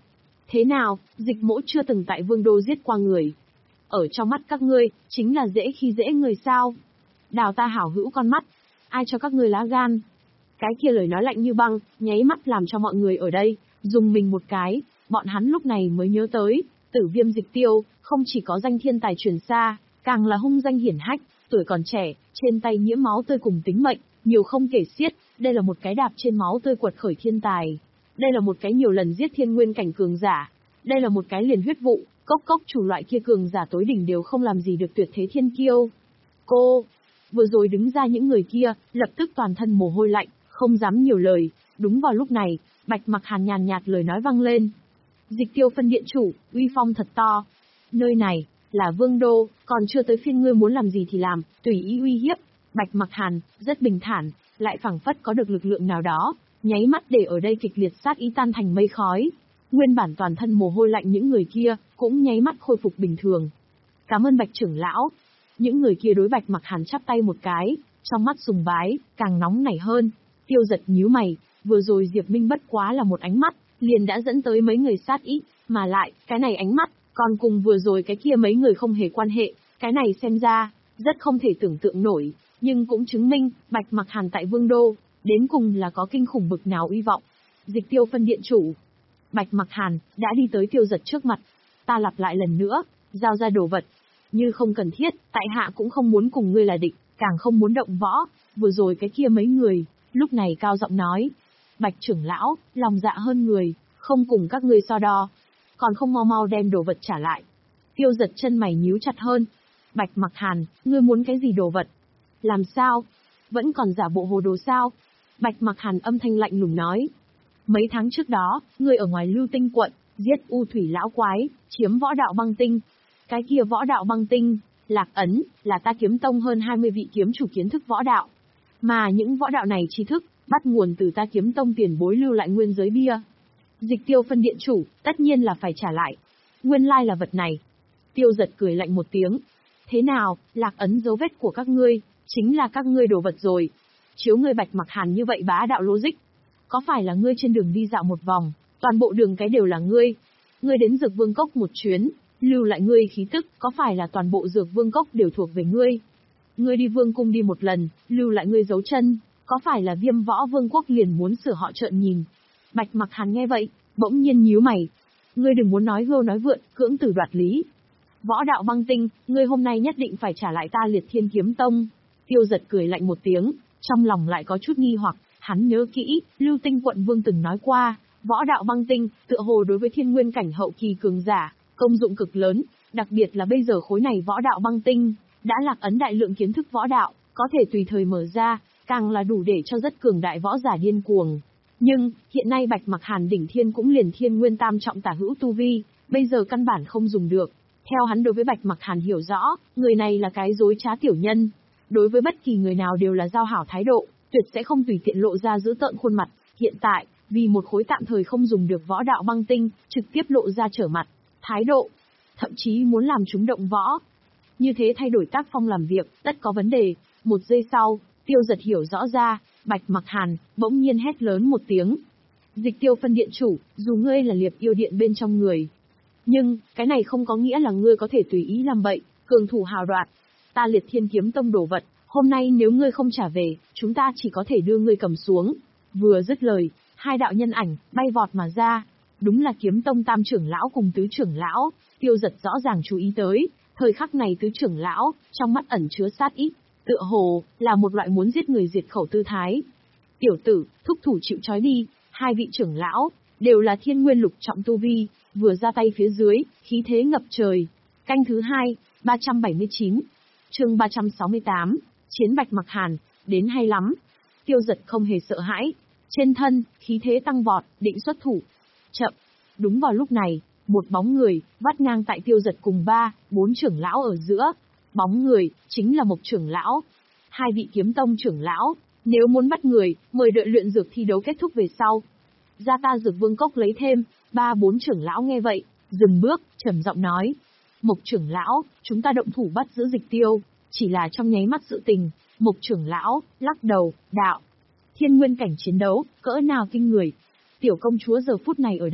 Thế nào, Dịch Mỗ chưa từng tại Vương Đô giết qua người. Ở trong mắt các ngươi, chính là dễ khi dễ người sao? Đào ta hảo hữu con mắt, ai cho các ngươi lá gan? Cái kia lời nói lạnh như băng, nháy mắt làm cho mọi người ở đây, dùng mình một cái, bọn hắn lúc này mới nhớ tới, Tử Viêm Dịch Tiêu, không chỉ có danh thiên tài truyền xa, càng là hung danh hiển hách, tuổi còn trẻ, trên tay nhiễm máu tươi cùng tính mệnh, nhiều không kể xiết, đây là một cái đạp trên máu tươi quật khởi thiên tài. Đây là một cái nhiều lần giết thiên nguyên cảnh cường giả. Đây là một cái liền huyết vụ, cốc cốc chủ loại kia cường giả tối đỉnh đều không làm gì được tuyệt thế thiên kiêu. Cô, vừa rồi đứng ra những người kia, lập tức toàn thân mồ hôi lạnh, không dám nhiều lời. Đúng vào lúc này, Bạch Mặc Hàn nhàn nhạt lời nói vang lên. Dịch Tiêu phân điện chủ, uy phong thật to. Nơi này, là Vương Đô, còn chưa tới phiên ngươi muốn làm gì thì làm, tùy ý uy hiếp. Bạch Mặc Hàn, rất bình thản, lại phảng phất có được lực lượng nào đó, nháy mắt để ở đây kịch liệt sát ý tan thành mây khói. Nguyên bản toàn thân mồ hôi lạnh những người kia, cũng nháy mắt khôi phục bình thường. Cảm ơn Bạch trưởng lão. Những người kia đối Bạch Mặc Hàn chắp tay một cái, trong mắt sùng bái, càng nóng nảy hơn. Tiêu Giật nhíu mày, vừa rồi Diệp Minh bất quá là một ánh mắt, liền đã dẫn tới mấy người sát ý, mà lại, cái này ánh mắt, còn cùng vừa rồi cái kia mấy người không hề quan hệ, cái này xem ra, rất không thể tưởng tượng nổi, nhưng cũng chứng minh, Bạch Mặc Hàn tại Vương Đô, đến cùng là có kinh khủng bực nào uy vọng. Dịch Tiêu phân điện chủ. Bạch Mặc Hàn, đã đi tới Tiêu Giật trước mặt. Ta lặp lại lần nữa, giao ra đồ vật. Như không cần thiết, tại hạ cũng không muốn cùng ngươi là địch, càng không muốn động võ. Vừa rồi cái kia mấy người, lúc này cao giọng nói. Bạch trưởng lão, lòng dạ hơn người, không cùng các ngươi so đo. Còn không mau mau đem đồ vật trả lại. Tiêu Giật chân mày nhíu chặt hơn. Bạch Mặc Hàn, ngươi muốn cái gì đồ vật? Làm sao? Vẫn còn giả bộ hồ đồ sao? Bạch Mặc Hàn âm thanh lạnh lùng nói. Mấy tháng trước đó, ngươi ở ngoài Lưu Tinh quận, giết U Thủy lão quái, chiếm võ đạo băng tinh. Cái kia võ đạo băng tinh, Lạc Ấn, là ta kiếm tông hơn hai mươi vị kiếm chủ kiến thức võ đạo. Mà những võ đạo này tri thức, bắt nguồn từ ta kiếm tông tiền bối lưu lại nguyên giới bia. Dịch Tiêu phân điện chủ, tất nhiên là phải trả lại. Nguyên lai là vật này. Tiêu Giật cười lạnh một tiếng. Thế nào, Lạc Ấn dấu vết của các ngươi, chính là các ngươi đồ vật rồi. Chiếu ngươi Bạch Mặc Hàn như vậy bá đạo logic. Có phải là ngươi trên đường đi dạo một vòng, toàn bộ đường cái đều là ngươi? Ngươi đến Dược Vương Cốc một chuyến, lưu lại ngươi khí tức, có phải là toàn bộ Dược Vương Cốc đều thuộc về ngươi? Ngươi đi Vương Cung đi một lần, lưu lại ngươi dấu chân, có phải là Viêm Võ Vương Quốc liền muốn sửa họ trợn nhìn? Bạch Mặc Hàn nghe vậy, bỗng nhiên nhíu mày. Ngươi đừng muốn nói gâu nói vượn, cưỡng tử đoạt lý. Võ đạo băng tinh, ngươi hôm nay nhất định phải trả lại ta Liệt Thiên Kiếm Tông. Tiêu Giật cười lạnh một tiếng, trong lòng lại có chút nghi hoặc, hắn nhớ kỹ, Lưu Tinh quận vương từng nói qua, võ đạo băng tinh, tựa hồ đối với thiên nguyên cảnh hậu kỳ cường giả, công dụng cực lớn, đặc biệt là bây giờ khối này võ đạo băng tinh, đã lạc ấn đại lượng kiến thức võ đạo, có thể tùy thời mở ra, càng là đủ để cho rất cường đại võ giả điên cuồng. Nhưng, hiện nay Bạch Mặc Hàn đỉnh thiên cũng liền thiên nguyên tam trọng tả hữu tu vi, bây giờ căn bản không dùng được. Theo hắn đối với Bạch Mặc Hàn hiểu rõ, người này là cái dối trá tiểu nhân. Đối với bất kỳ người nào đều là giao hảo thái độ, tuyệt sẽ không tùy tiện lộ ra giữ tợn khuôn mặt. Hiện tại, vì một khối tạm thời không dùng được võ đạo băng tinh, trực tiếp lộ ra trở mặt, thái độ, thậm chí muốn làm chúng động võ. Như thế thay đổi tác phong làm việc, tất có vấn đề. Một giây sau, Tiêu Giật hiểu rõ ra, Bạch Mặc Hàn bỗng nhiên hét lớn một tiếng. Dịch Tiêu phân điện chủ, dù ngươi là Liệp Yêu Điện bên trong người, nhưng, cái này không có nghĩa là ngươi có thể tùy ý làm bậy, cường thủ hào đoạt. Ta Liệt Thiên Kiếm Tông đổ vật, hôm nay nếu ngươi không trả về, chúng ta chỉ có thể đưa ngươi cầm xuống. Vừa dứt lời, hai đạo nhân ảnh, bay vọt mà ra. Đúng là Kiếm Tông tam trưởng lão cùng tứ trưởng lão, Tiêu Giật rõ ràng chú ý tới, thời khắc này tứ trưởng lão, trong mắt ẩn chứa sát ý, tựa hồ, là một loại muốn giết người diệt khẩu tư thái. Tiểu tử, thúc thủ chịu trói đi, hai vị trưởng lão, đều là thiên nguyên lục trọng tu vi, vừa ra tay phía dưới, khí thế ngập trời. Canh thứ hai, ba trăm bảy mươi chín, chương ba trăm sáu mươi tám, chiến Bạch Mặc Hàn, đến hay lắm. Tiêu Giật không hề sợ hãi, trên thân, khí thế tăng vọt, định xuất thủ. Chậm, đúng vào lúc này, một bóng người, vắt ngang tại Tiêu Giật cùng ba, bốn trưởng lão ở giữa. Bóng người, chính là Mộc trưởng lão. Hai vị Kiếm Tông trưởng lão, nếu muốn bắt người, mời đợi luyện dược thi đấu kết thúc về sau. Ra ta Dược Vương Cốc lấy thêm, ba bốn trưởng lão nghe vậy, dừng bước, trầm giọng nói. Mộc trưởng lão, chúng ta động thủ bắt giữ Dịch Tiêu, chỉ là trong nháy mắt sự tình. Mộc trưởng lão, lắc đầu, đạo. Thiên nguyên cảnh chiến đấu, cỡ nào kinh người. Tiểu công chúa giờ phút này ở đây,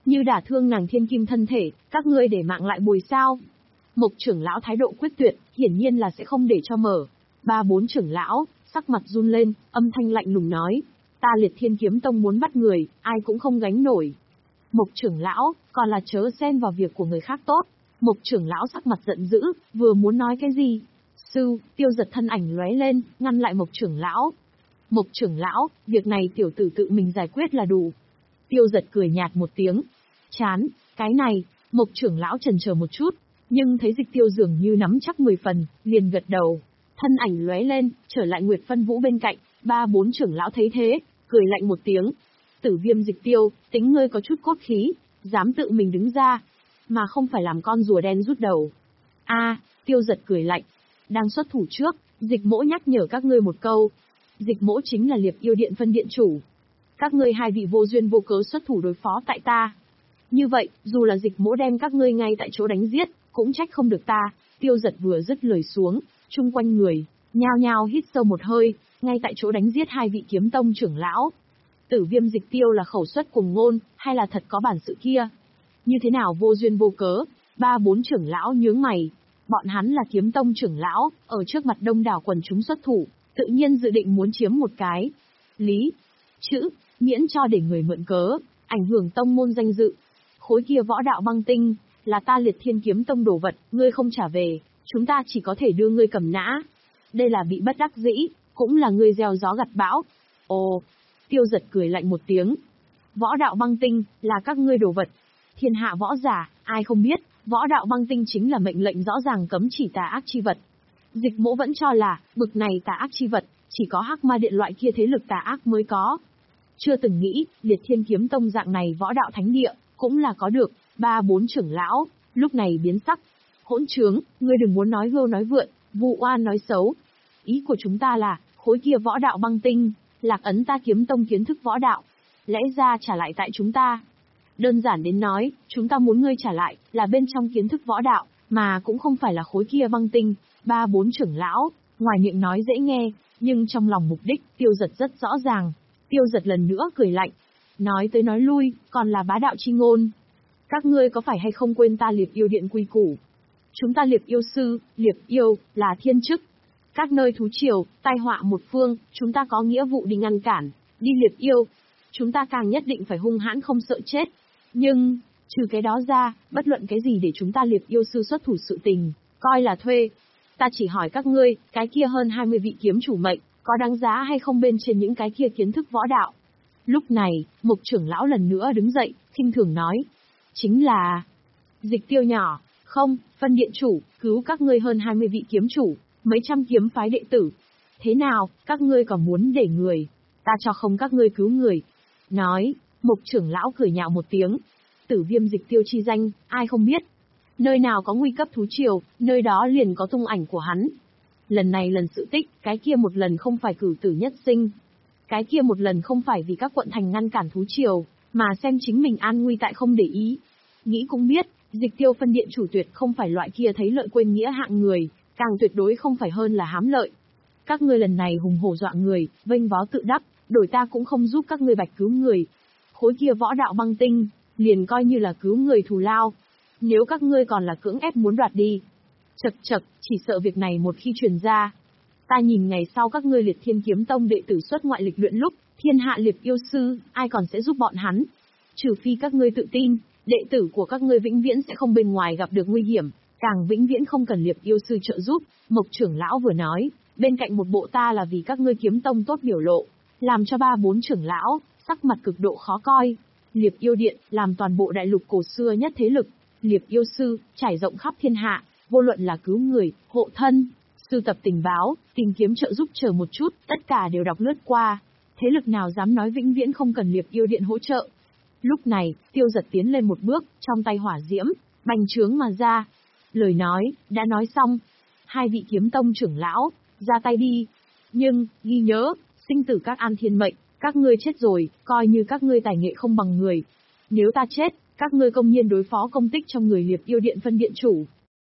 Như đả thương nàng thiên kim thân thể, các ngươi để mạng lại bồi sao? Mộc trưởng lão thái độ quyết tuyệt, hiển nhiên là sẽ không để cho mở. Ba bốn trưởng lão, sắc mặt run lên, âm thanh lạnh lùng nói. Ta Liệt Thiên Kiếm Tông muốn bắt người, ai cũng không gánh nổi. Mộc trưởng lão, còn là chớ xen vào việc của người khác tốt. Mộc trưởng lão sắc mặt giận dữ, vừa muốn nói cái gì. Sư, Tiêu Giật thân ảnh lóe lên, ngăn lại Mộc trưởng lão. Mộc trưởng lão, việc này tiểu tử tự mình giải quyết là đủ. Tiêu Giật cười nhạt một tiếng. Chán, cái này, Mộc trưởng lão chần chờ một chút, nhưng thấy Dịch Tiêu dường như nắm chắc mười phần, liền gật đầu. Thân ảnh lóe lên, trở lại Nguyệt Phân Vũ bên cạnh, ba bốn trưởng lão thấy thế, cười lạnh một tiếng. Tử Viêm Dịch Tiêu, tính ngươi có chút cốt khí, dám tự mình đứng ra, mà không phải làm con rùa đen rút đầu. A, Tiêu Giật cười lạnh. Đang xuất thủ trước, Dịch Mỗ nhắc nhở các ngươi một câu. Dịch Mỗ chính là Liệp Yêu Điện phân điện chủ. Các ngươi hai vị vô duyên vô cớ xuất thủ đối phó tại ta. Như vậy, dù là Dịch Mỗ đem các ngươi ngay tại chỗ đánh giết, cũng trách không được ta. Tiêu Giật vừa dứt lời xuống, chung quanh người, nhao nhao hít sâu một hơi, ngay tại chỗ đánh giết hai vị kiếm tông trưởng lão. Tử Viêm Dịch Tiêu là khẩu suất cùng ngôn, hay là thật có bản sự kia? Như thế nào vô duyên vô cớ? Ba bốn trưởng lão nhướng mày. Bọn hắn là kiếm tông trưởng lão, ở trước mặt đông đảo quần chúng xuất thủ, tự nhiên dự định muốn chiếm một cái. Lý, chữ, miễn cho để người mượn cớ, ảnh hưởng tông môn danh dự. Khối kia võ đạo băng tinh, là ta Liệt Thiên Kiếm Tông đồ vật, ngươi không trả về, chúng ta chỉ có thể đưa ngươi cầm nã. Đây là bị bất đắc dĩ, cũng là ngươi gieo gió gặt bão. Ồ, Tiêu Giật cười lạnh một tiếng. Võ đạo băng tinh, là các ngươi đồ vật. Thiên hạ võ giả, ai không biết, võ đạo băng tinh chính là mệnh lệnh rõ ràng cấm chỉ tà ác chi vật. Dịch Mỗ vẫn cho là, bực này tà ác chi vật, chỉ có Hắc Ma Điện loại kia thế lực tà ác mới có. Chưa từng nghĩ, Liệt Thiên Kiếm Tông dạng này võ đạo thánh địa, cũng là có được. Ba bốn trưởng lão, lúc này biến sắc. Hỗn trướng, ngươi đừng muốn nói hưu nói vượn, vu oan nói xấu. Ý của chúng ta là, khối kia võ đạo băng tinh, lạc ấn ta Kiếm Tông kiến thức võ đạo. Lẽ ra trả lại tại chúng ta. Đơn giản đến nói, chúng ta muốn ngươi trả lại, là bên trong kiến thức võ đạo, mà cũng không phải là khối kia băng tinh. Ba bốn trưởng lão, ngoài miệng nói dễ nghe, nhưng trong lòng mục đích, Tiêu Giật rất rõ ràng. Tiêu Giật lần nữa cười lạnh. Nói tới nói lui, còn là bá đạo chi ngôn. Các ngươi có phải hay không quên ta Liệp Yêu Điện quy củ? Chúng ta Liệp Yêu Sư, Liệp Yêu, là thiên chức. Các nơi thú triều, tai họa một phương, chúng ta có nghĩa vụ đi ngăn cản, đi Liệp Yêu. Chúng ta càng nhất định phải hung hãn không sợ chết. Nhưng, trừ cái đó ra, bất luận cái gì để chúng ta Liệp Yêu Sư xuất thủ sự tình, coi là thuê. Ta chỉ hỏi các ngươi, cái kia hơn hai mươi vị kiếm chủ mệnh, có đáng giá hay không bên trên những cái kia kiến thức võ đạo? Lúc này, Mộc trưởng lão lần nữa đứng dậy, khinh thường nói. Chính là... Dịch Tiêu nhỏ, không, phân điện chủ, cứu các ngươi hơn hai mươi vị kiếm chủ, mấy trăm kiếm phái đệ tử. Thế nào, các ngươi còn muốn để người, ta cho không các ngươi cứu người. Nói, Mộc trưởng lão cười nhạo một tiếng. Tử Viêm Dịch Tiêu chi danh, ai không biết. Nơi nào có nguy cấp thú triều, nơi đó liền có tung ảnh của hắn. Lần này lần sự tích, cái kia một lần không phải cử tử nhất sinh. Cái kia một lần không phải vì các quận thành ngăn cản thú triều, mà xem chính mình an nguy tại không để ý. Nghĩ cũng biết, Dịch Tiêu phân điện chủ tuyệt không phải loại kia thấy lợi quên nghĩa hạng người, càng tuyệt đối không phải hơn là hám lợi. Các ngươi lần này hùng hổ dọa người, vênh vó tự đắc, đổi ta cũng không giúp các ngươi bạch cứu người. Khối kia võ đạo băng tinh, liền coi như là cứu người thù lao. Nếu các ngươi còn là cưỡng ép muốn đoạt đi, chật chật, chỉ sợ việc này một khi truyền ra, ta nhìn ngày sau các ngươi Liệt Thiên Kiếm Tông đệ tử xuất ngoại lịch luyện lúc, thiên hạ Liệp Yêu Sư, ai còn sẽ giúp bọn hắn? Trừ phi các ngươi tự tin, đệ tử của các ngươi vĩnh viễn sẽ không bên ngoài gặp được nguy hiểm, càng vĩnh viễn không cần Liệp Yêu Sư trợ giúp. Mộc trưởng lão vừa nói, bên cạnh một bộ ta là vì các ngươi Kiếm Tông tốt biểu lộ, làm cho ba bốn trưởng lão, sắc mặt cực độ khó coi. Liệp Yêu Điện, làm toàn bộ đại lục cổ xưa nhất thế lực, Liệp Yêu Sư, trải rộng khắp thiên hạ, vô luận là cứu người, hộ thân, sưu tập tình báo, tìm kiếm trợ giúp chờ một chút, tất cả đều đọc lướt qua. Thế lực nào dám nói vĩnh viễn không cần Liệp Yêu Điện hỗ trợ? Lúc này, Tiêu Giật tiến lên một bước, trong tay hỏa diễm, bành trướng mà ra. Lời nói, đã nói xong. Hai vị kiếm tông trưởng lão, ra tay đi. Nhưng, ghi nhớ, sinh tử các an thiên mệnh, các ngươi chết rồi, coi như các ngươi tài nghệ không bằng người. Nếu ta chết, các ngươi công nhiên đối phó công tích trong người Liệp Yêu Điện phân điện chủ.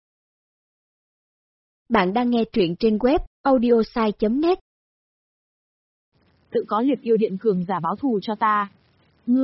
Bạn đang nghe truyện trên web audiosai chấm net. Tự có Liệp Yêu Điện cường giả báo thù cho ta. Ngươi,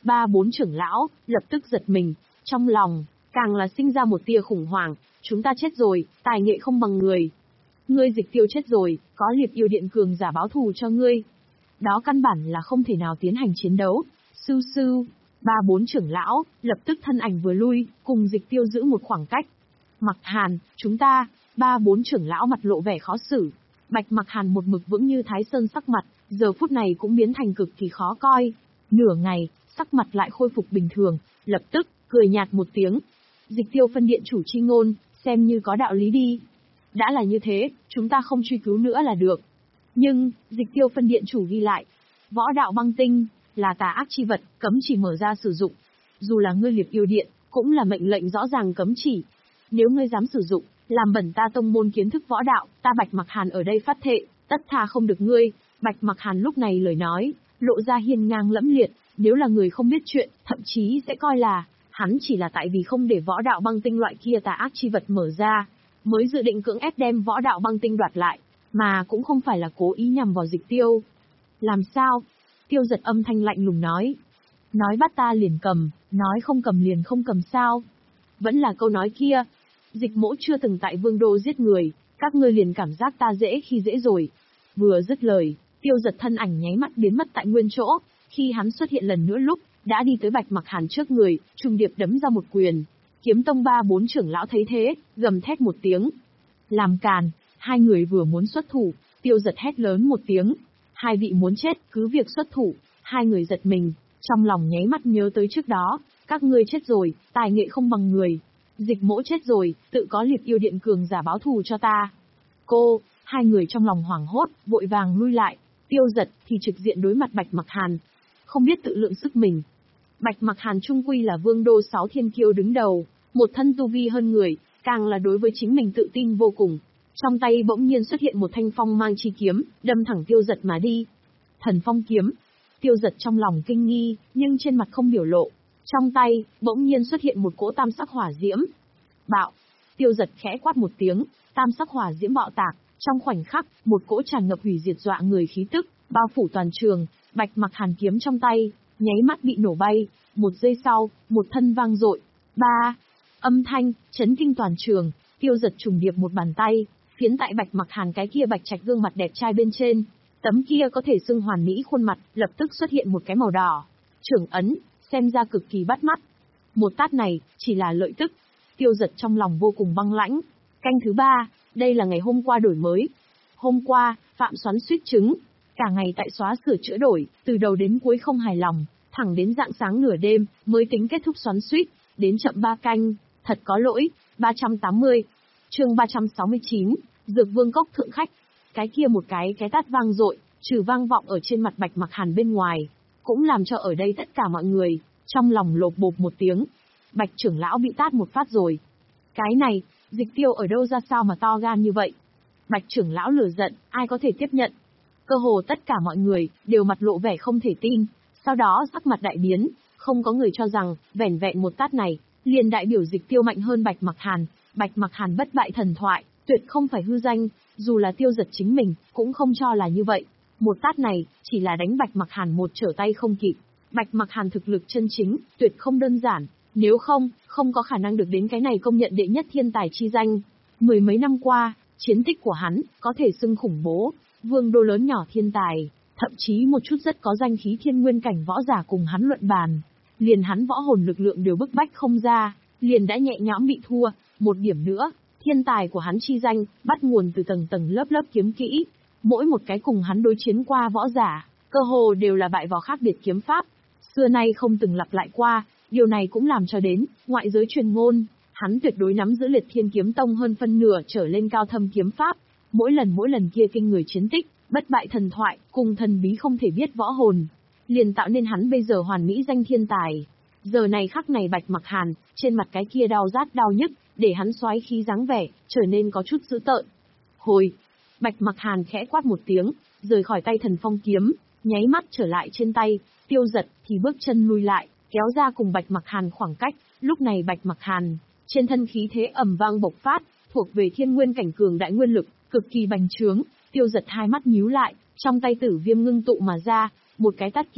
Ba bốn trưởng lão, lập tức giật mình, trong lòng, càng là sinh ra một tia khủng hoảng, chúng ta chết rồi, tài nghệ không bằng người. Ngươi Dịch Tiêu chết rồi, có Liệp Yêu Điện cường giả báo thù cho ngươi. Đó căn bản là không thể nào tiến hành chiến đấu. Sư sư, ba bốn trưởng lão, lập tức thân ảnh vừa lui, cùng Dịch Tiêu giữ một khoảng cách. Mặc Hàn, chúng ta, ba bốn trưởng lão mặt lộ vẻ khó xử. Bạch Mặc Hàn một mực vững như Thái Sơn sắc mặt, giờ phút này cũng biến thành cực kỳ khó coi. Nửa ngày, sắc mặt lại khôi phục bình thường, lập tức, cười nhạt một tiếng. Dịch Tiêu phân điện chủ chi ngôn, xem như có đạo lý đi. Đã là như thế, chúng ta không truy cứu nữa là được. Nhưng, Dịch Tiêu phân điện chủ ghi lại, võ đạo băng tinh, là tà ác chi vật, cấm chỉ mở ra sử dụng. Dù là ngươi Liệp Yêu Điện, cũng là mệnh lệnh rõ ràng cấm chỉ. Nếu ngươi dám sử dụng, làm bẩn ta tông môn kiến thức võ đạo, ta Bạch Mặc Hàn ở đây phát thệ, tất tha không được ngươi. Bạch Mặc Hàn lúc này lời nói, lộ ra hiên ngang lẫm liệt, nếu là người không biết chuyện, thậm chí sẽ coi là, hắn chỉ là tại vì không để võ đạo băng tinh loại kia tà ác chi vật mở ra, mới dự định cưỡng ép đem võ đạo băng tinh đoạt lại, mà cũng không phải là cố ý nhằm vào Dịch Tiêu. Làm sao? Tiêu Giật âm thanh lạnh lùng nói. Nói bắt ta liền cầm, nói không cầm liền không cầm sao? Vẫn là câu nói kia. Dịch Mỗ chưa từng tại Vương Đô giết người, các ngươi liền cảm giác ta dễ khi dễ rồi. Vừa dứt lời, Tiêu Giật thân ảnh nháy mắt biến mất tại nguyên chỗ, khi hắn xuất hiện lần nữa lúc, đã đi tới Bạch Mặc Hàn trước người, trùng điệp đấm ra một quyền. Kiếm tông ba bốn trưởng lão thấy thế, gầm thét một tiếng. Làm càn, hai người vừa muốn xuất thủ, Tiêu Giật hét lớn một tiếng. Hai vị muốn chết, cứ việc xuất thủ. Hai người giật mình, trong lòng nháy mắt nhớ tới trước đó, các ngươi chết rồi, tài nghệ không bằng người. Dịch Mỗ chết rồi, tự có Liệp Yêu Điện cường giả báo thù cho ta. Cô, hai người trong lòng hoảng hốt, vội vàng lui lại. Tiêu Giật thì trực diện đối mặt Bạch Mặc Hàn, không biết tự lượng sức mình. Bạch Mặc Hàn trung quy là Vương Đô sáu thiên kiêu đứng đầu, một thân tu vi hơn người, càng là đối với chính mình tự tin vô cùng. Trong tay bỗng nhiên xuất hiện một thanh phong mang chi kiếm, đâm thẳng Tiêu Giật mà đi. Thần phong kiếm. Tiêu Giật trong lòng kinh nghi, nhưng trên mặt không biểu lộ. Trong tay, bỗng nhiên xuất hiện một cỗ tam sắc hỏa diễm. Bạo. Tiêu Giật khẽ quát một tiếng, tam sắc hỏa diễm bạo tạc. Trong khoảnh khắc, một cỗ tràn ngập hủy diệt dọa người khí tức, bao phủ toàn trường. Bạch Mặc Hàn kiếm trong tay, nháy mắt bị nổ bay. Một giây sau, một thân vang dội. Ba. Âm thanh, chấn kinh toàn trường. Tiêu Giật trùng điệp một bàn tay, phiến tại Bạch Mặc Hàn cái kia bạch trạch gương mặt đẹp trai bên trên. Tấm kia có thể xưng hoàn mỹ khuôn mặt, lập tức xuất hiện một cái màu đỏ. Trưởng ấn, xem ra cực kỳ bắt mắt. Một tát này, chỉ là lợi tức. Tiêu Giật trong lòng vô cùng băng lãnh. Canh thứ ba, đây là ngày hôm qua đổi mới. Hôm qua, Phạm xoắn suýt trứng. Cả ngày tại xóa sửa chữa đổi, từ đầu đến cuối không hài lòng, thẳng đến rạng sáng nửa đêm, mới tính kết thúc xoắn suýt, đến chậm ba canh, thật có lỗi. ba trăm tám mươi. Chương ba trăm sáu mươi chín, Dược Vương Cốc thượng khách. Cái kia một cái cái tát vang dội, trừ vang vọng ở trên mặt Bạch Mặc Hàn bên ngoài, cũng làm cho ở đây tất cả mọi người, trong lòng lột bột một tiếng. Bạch trưởng lão bị tát một phát rồi. Cái này, Dịch Tiêu ở đâu ra sao mà to gan như vậy? Bạch trưởng lão lửa giận, ai có thể tiếp nhận? Cơ hồ tất cả mọi người, đều mặt lộ vẻ không thể tin, sau đó sắc mặt đại biến, không có người cho rằng, vẻn vẹn một tát này, liền đại biểu Dịch Tiêu mạnh hơn Bạch Mặc Hàn. Bạch Mặc Hàn bất bại thần thoại, tuyệt không phải hư danh, dù là Tiêu Giật chính mình, cũng không cho là như vậy. Một tát này, chỉ là đánh Bạch Mặc Hàn một trở tay không kịp. Bạch Mặc Hàn thực lực chân chính, tuyệt không đơn giản, nếu không, không có khả năng được đến cái này công nhận đệ nhất thiên tài chi danh. Mười mấy năm qua, chiến tích của hắn, có thể xưng khủng bố, Vương Đô lớn nhỏ thiên tài, thậm chí một chút rất có danh khí thiên nguyên cảnh võ giả cùng hắn luận bàn. Liền hắn võ hồn lực lượng đều bức bách không ra, liền đã nhẹ nhõm bị thua. Một điểm nữa, thiên tài của hắn chi danh, bắt nguồn từ tầng tầng lớp lớp kiếm kỹ. Mỗi một cái cùng hắn đối chiến qua võ giả, cơ hồ đều là bại vào khác biệt kiếm pháp. Xưa nay không từng lặp lại qua, điều này cũng làm cho đến, ngoại giới truyền ngôn, hắn tuyệt đối nắm giữ Liệt Thiên Kiếm Tông hơn phân nửa trở lên cao thâm kiếm pháp. Mỗi lần mỗi lần kia kinh người chiến tích, bất bại thần thoại, cùng thần bí không thể biết võ hồn, liền tạo nên hắn bây giờ hoàn mỹ danh thiên tài. Giờ này khắc này Bạch Mặc Hàn, trên mặt cái kia đau rát đau nhức, để hắn xoáy khí dáng vẻ, trở nên có chút dữ tợn. Hồi! Bạch Mặc Hàn khẽ quát một tiếng, rời khỏi tay thần phong kiếm, nháy mắt trở lại trên tay. Tiêu Giật thì bước chân lui lại, kéo ra cùng Bạch Mặc Hàn khoảng cách. Lúc này Bạch Mặc Hàn, trên thân khí thế ầm vang bộc phát, thuộc về thiên nguyên cảnh cường đại nguyên lực, cực kỳ bành trướng. Tiêu Giật hai mắt nhíu lại, trong tay tử viêm ngưng tụ mà ra, một cái tát kia,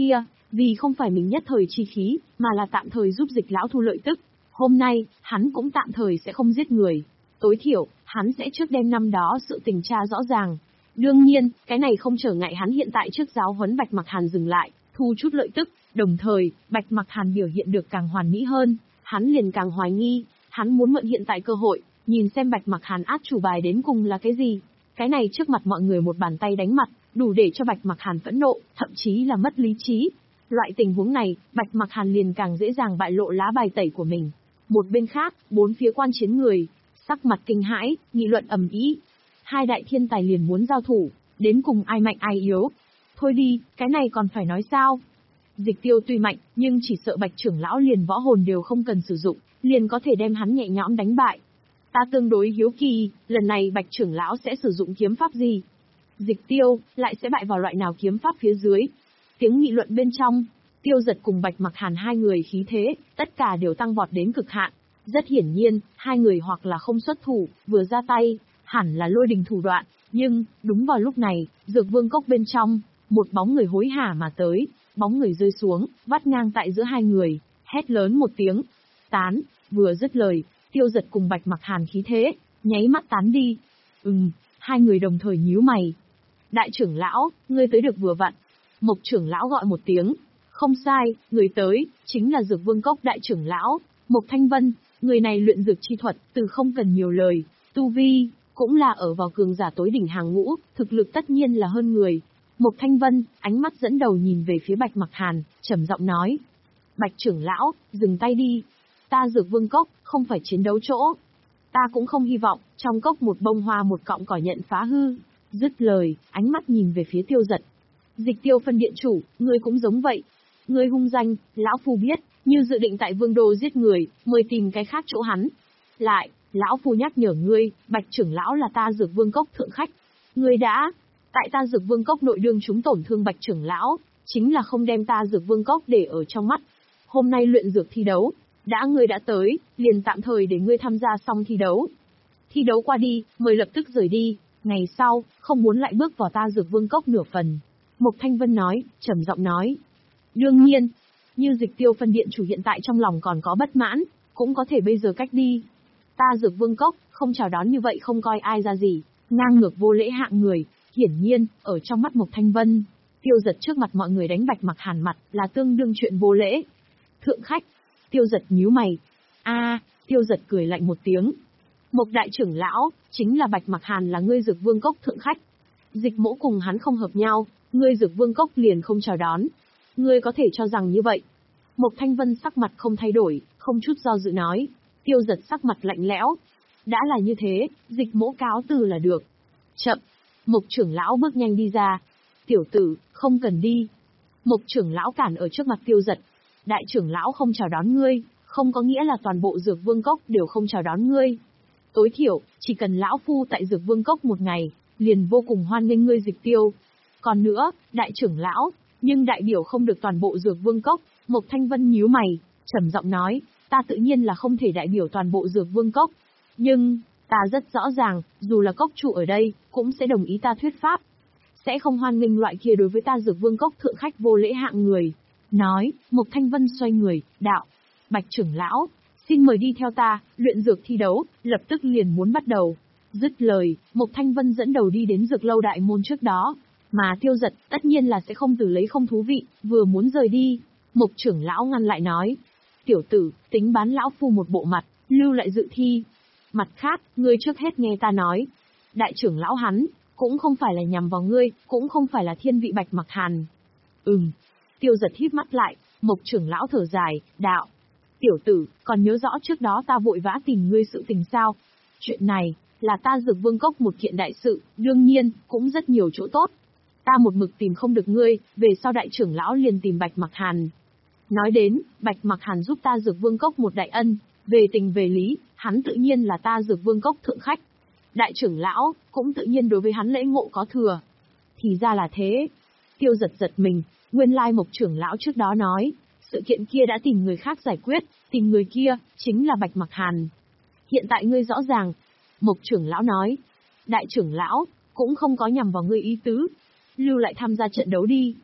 Vì không phải mình nhất thời chi khí, mà là tạm thời giúp Dịch lão thu lợi tức. Hôm nay, hắn cũng tạm thời sẽ không giết người. Tối thiểu, hắn sẽ trước đem năm đó sự tình tra rõ ràng. Đương nhiên, cái này không trở ngại hắn hiện tại trước giáo huấn Bạch Mặc Hàn dừng lại, thu chút lợi tức, đồng thời, Bạch Mặc Hàn biểu hiện được càng hoàn mỹ hơn, hắn liền càng hoài nghi, hắn muốn mượn hiện tại cơ hội, nhìn xem Bạch Mặc Hàn át chủ bài đến cùng là cái gì. Cái này trước mặt mọi người một bàn tay đánh mặt, đủ để cho Bạch Mặc Hàn phẫn nộ, thậm chí là mất lý trí. Loại tình huống này, Bạch Mặc Hàn liền càng dễ dàng bại lộ lá bài tẩy của mình. Một bên khác, bốn phía quan chiến người, sắc mặt kinh hãi, nghị luận ầm ĩ. Hai đại thiên tài liền muốn giao thủ, đến cùng ai mạnh ai yếu. Thôi đi, cái này còn phải nói sao? Dịch Tiêu tuy mạnh, nhưng chỉ sợ Bạch trưởng lão liền võ hồn đều không cần sử dụng, liền có thể đem hắn nhẹ nhõm đánh bại. Ta tương đối hiếu kỳ, lần này Bạch trưởng lão sẽ sử dụng kiếm pháp gì? Dịch Tiêu, lại sẽ bại vào loại nào kiếm pháp phía dưới? Tiếng nghị luận bên trong, Tiêu Giật cùng Bạch Mặc Hàn hai người khí thế, tất cả đều tăng vọt đến cực hạn. Rất hiển nhiên, hai người hoặc là không xuất thủ, vừa ra tay, hẳn là lôi đình thủ đoạn, nhưng, đúng vào lúc này, Dược Vương Cốc bên trong, một bóng người hối hả mà tới, bóng người rơi xuống, vắt ngang tại giữa hai người, hét lớn một tiếng, tán, vừa dứt lời, Tiêu Giật cùng Bạch Mặc Hàn khí thế, nháy mắt tán đi. Ừm, hai người đồng thời nhíu mày. Đại trưởng lão, ngươi tới được vừa vặn. Mộc trưởng lão gọi một tiếng. Không sai, người tới, chính là Dược Vương Cốc đại trưởng lão, Mộc Thanh Vân. Người này luyện dược chi thuật, từ không cần nhiều lời, tu vi, cũng là ở vào cường giả tối đỉnh hàng ngũ, thực lực tất nhiên là hơn người. Mộc Thanh Vân, ánh mắt dẫn đầu nhìn về phía Bạch Mặc Hàn, trầm giọng nói. Bạch trưởng lão, dừng tay đi. Ta Dược Vương Cốc, không phải chiến đấu chỗ. Ta cũng không hy vọng, trong cốc một bông hoa một cọng cỏ nhận phá hư. Dứt lời, ánh mắt nhìn về phía Tiêu Giật. Dịch Tiêu phân điện chủ, ngươi cũng giống vậy. Ngươi hung danh, lão phu biết, như dự định tại Vương Đô giết người, mời tìm cái khác chỗ hắn. Lại, lão phu nhắc nhở ngươi, Bạch trưởng lão là ta Dược Vương Cốc thượng khách. Ngươi đã, tại ta Dược Vương Cốc nội đương chúng tổn thương Bạch trưởng lão, chính là không đem ta Dược Vương Cốc để ở trong mắt. Hôm nay luyện dược thi đấu, đã ngươi đã tới, liền tạm thời để ngươi tham gia xong thi đấu. Thi đấu qua đi, mời lập tức rời đi, ngày sau, không muốn lại bước vào ta Dược Vương Cốc nửa phần. Mộc Thanh Vân nói, trầm giọng nói. Đương nhiên, như Dịch Tiêu phân điện chủ hiện tại trong lòng còn có bất mãn, cũng có thể bây giờ cách đi. Ta Dược Vương Cốc, không chào đón như vậy không coi ai ra gì, ngang ngược vô lễ hạng người. Hiển nhiên, ở trong mắt Mộc Thanh Vân, Tiêu Giật trước mặt mọi người đánh Bạch Mặc Hàn mặt là tương đương chuyện vô lễ. Thượng khách, Tiêu Giật nhíu mày. A, à, Tiêu Giật cười lạnh một tiếng. Mộc đại trưởng lão, chính là Bạch Mặc Hàn là ngươi Dược Vương Cốc thượng khách. Dịch Mỗ cùng hắn không hợp nhau, ngươi Dược Vương Cốc liền không chào đón. Ngươi có thể cho rằng như vậy. Mộc Thanh Vân sắc mặt không thay đổi, không chút do dự nói. Tiêu Giật sắc mặt lạnh lẽo. Đã là như thế, Dịch Mỗ cáo từ là được. Chậm. Mộc trưởng lão bước nhanh đi ra. Tiểu tử, không cần đi. Mộc trưởng lão cản ở trước mặt Tiêu Giật. Đại trưởng lão không chào đón ngươi, không có nghĩa là toàn bộ Dược Vương Cốc đều không chào đón ngươi. Tối thiểu, chỉ cần lão phu tại Dược Vương Cốc một ngày, liền vô cùng hoan nghênh ngươi Dịch Tiêu. Còn nữa, đại trưởng lão, nhưng đại biểu không được toàn bộ Dược Vương Cốc. Mộc Thanh Vân nhíu mày, trầm giọng nói, ta tự nhiên là không thể đại biểu toàn bộ Dược Vương Cốc. Nhưng, ta rất rõ ràng, dù là cốc chủ ở đây, cũng sẽ đồng ý ta thuyết pháp. Sẽ không hoan nghênh loại kia đối với ta Dược Vương Cốc thượng khách vô lễ hạng người. Nói, Mộc Thanh Vân xoay người, đạo, Bạch trưởng lão, xin mời đi theo ta, luyện dược thi đấu, lập tức liền muốn bắt đầu. Dứt lời, Mộc Thanh Vân dẫn đầu đi đến dược lâu đại môn trước đó, mà Tiêu Giật tất nhiên là sẽ không từ lấy không thú vị, vừa muốn rời đi. Mộc trưởng lão ngăn lại nói, tiểu tử, tính bán lão phu một bộ mặt, lưu lại dự thi. Mặt khác, ngươi trước hết nghe ta nói. Đại trưởng lão hắn, cũng không phải là nhằm vào ngươi, cũng không phải là thiên vị Bạch Mặc Hàn. Ừm. Tiêu Giật híp mắt lại, Mộc trưởng lão thở dài, đạo. Tiểu tử, còn nhớ rõ trước đó ta vội vã tìm ngươi sự tình sao? Chuyện này, là ta Dược Vương Cốc một kiện đại sự, đương nhiên, cũng rất nhiều chỗ tốt. Ta một mực tìm không được ngươi, về sau đại trưởng lão liền tìm Bạch Mặc Hàn. Nói đến, Bạch Mặc Hàn giúp ta Dược Vương Cốc một đại ân, về tình về lý, hắn tự nhiên là ta Dược Vương Cốc thượng khách. Đại trưởng lão, cũng tự nhiên đối với hắn lễ ngộ có thừa. Thì ra là thế. Tiêu Giật giật mình, nguyên lai Mộc trưởng lão trước đó nói, sự kiện kia đã tìm người khác giải quyết, tìm người kia, chính là Bạch Mặc Hàn. Hiện tại ngươi rõ ràng. Mộc trưởng lão nói, đại trưởng lão, cũng không có nhằm vào ngươi ý tứ. Lưu lại tham gia trận đấu đi.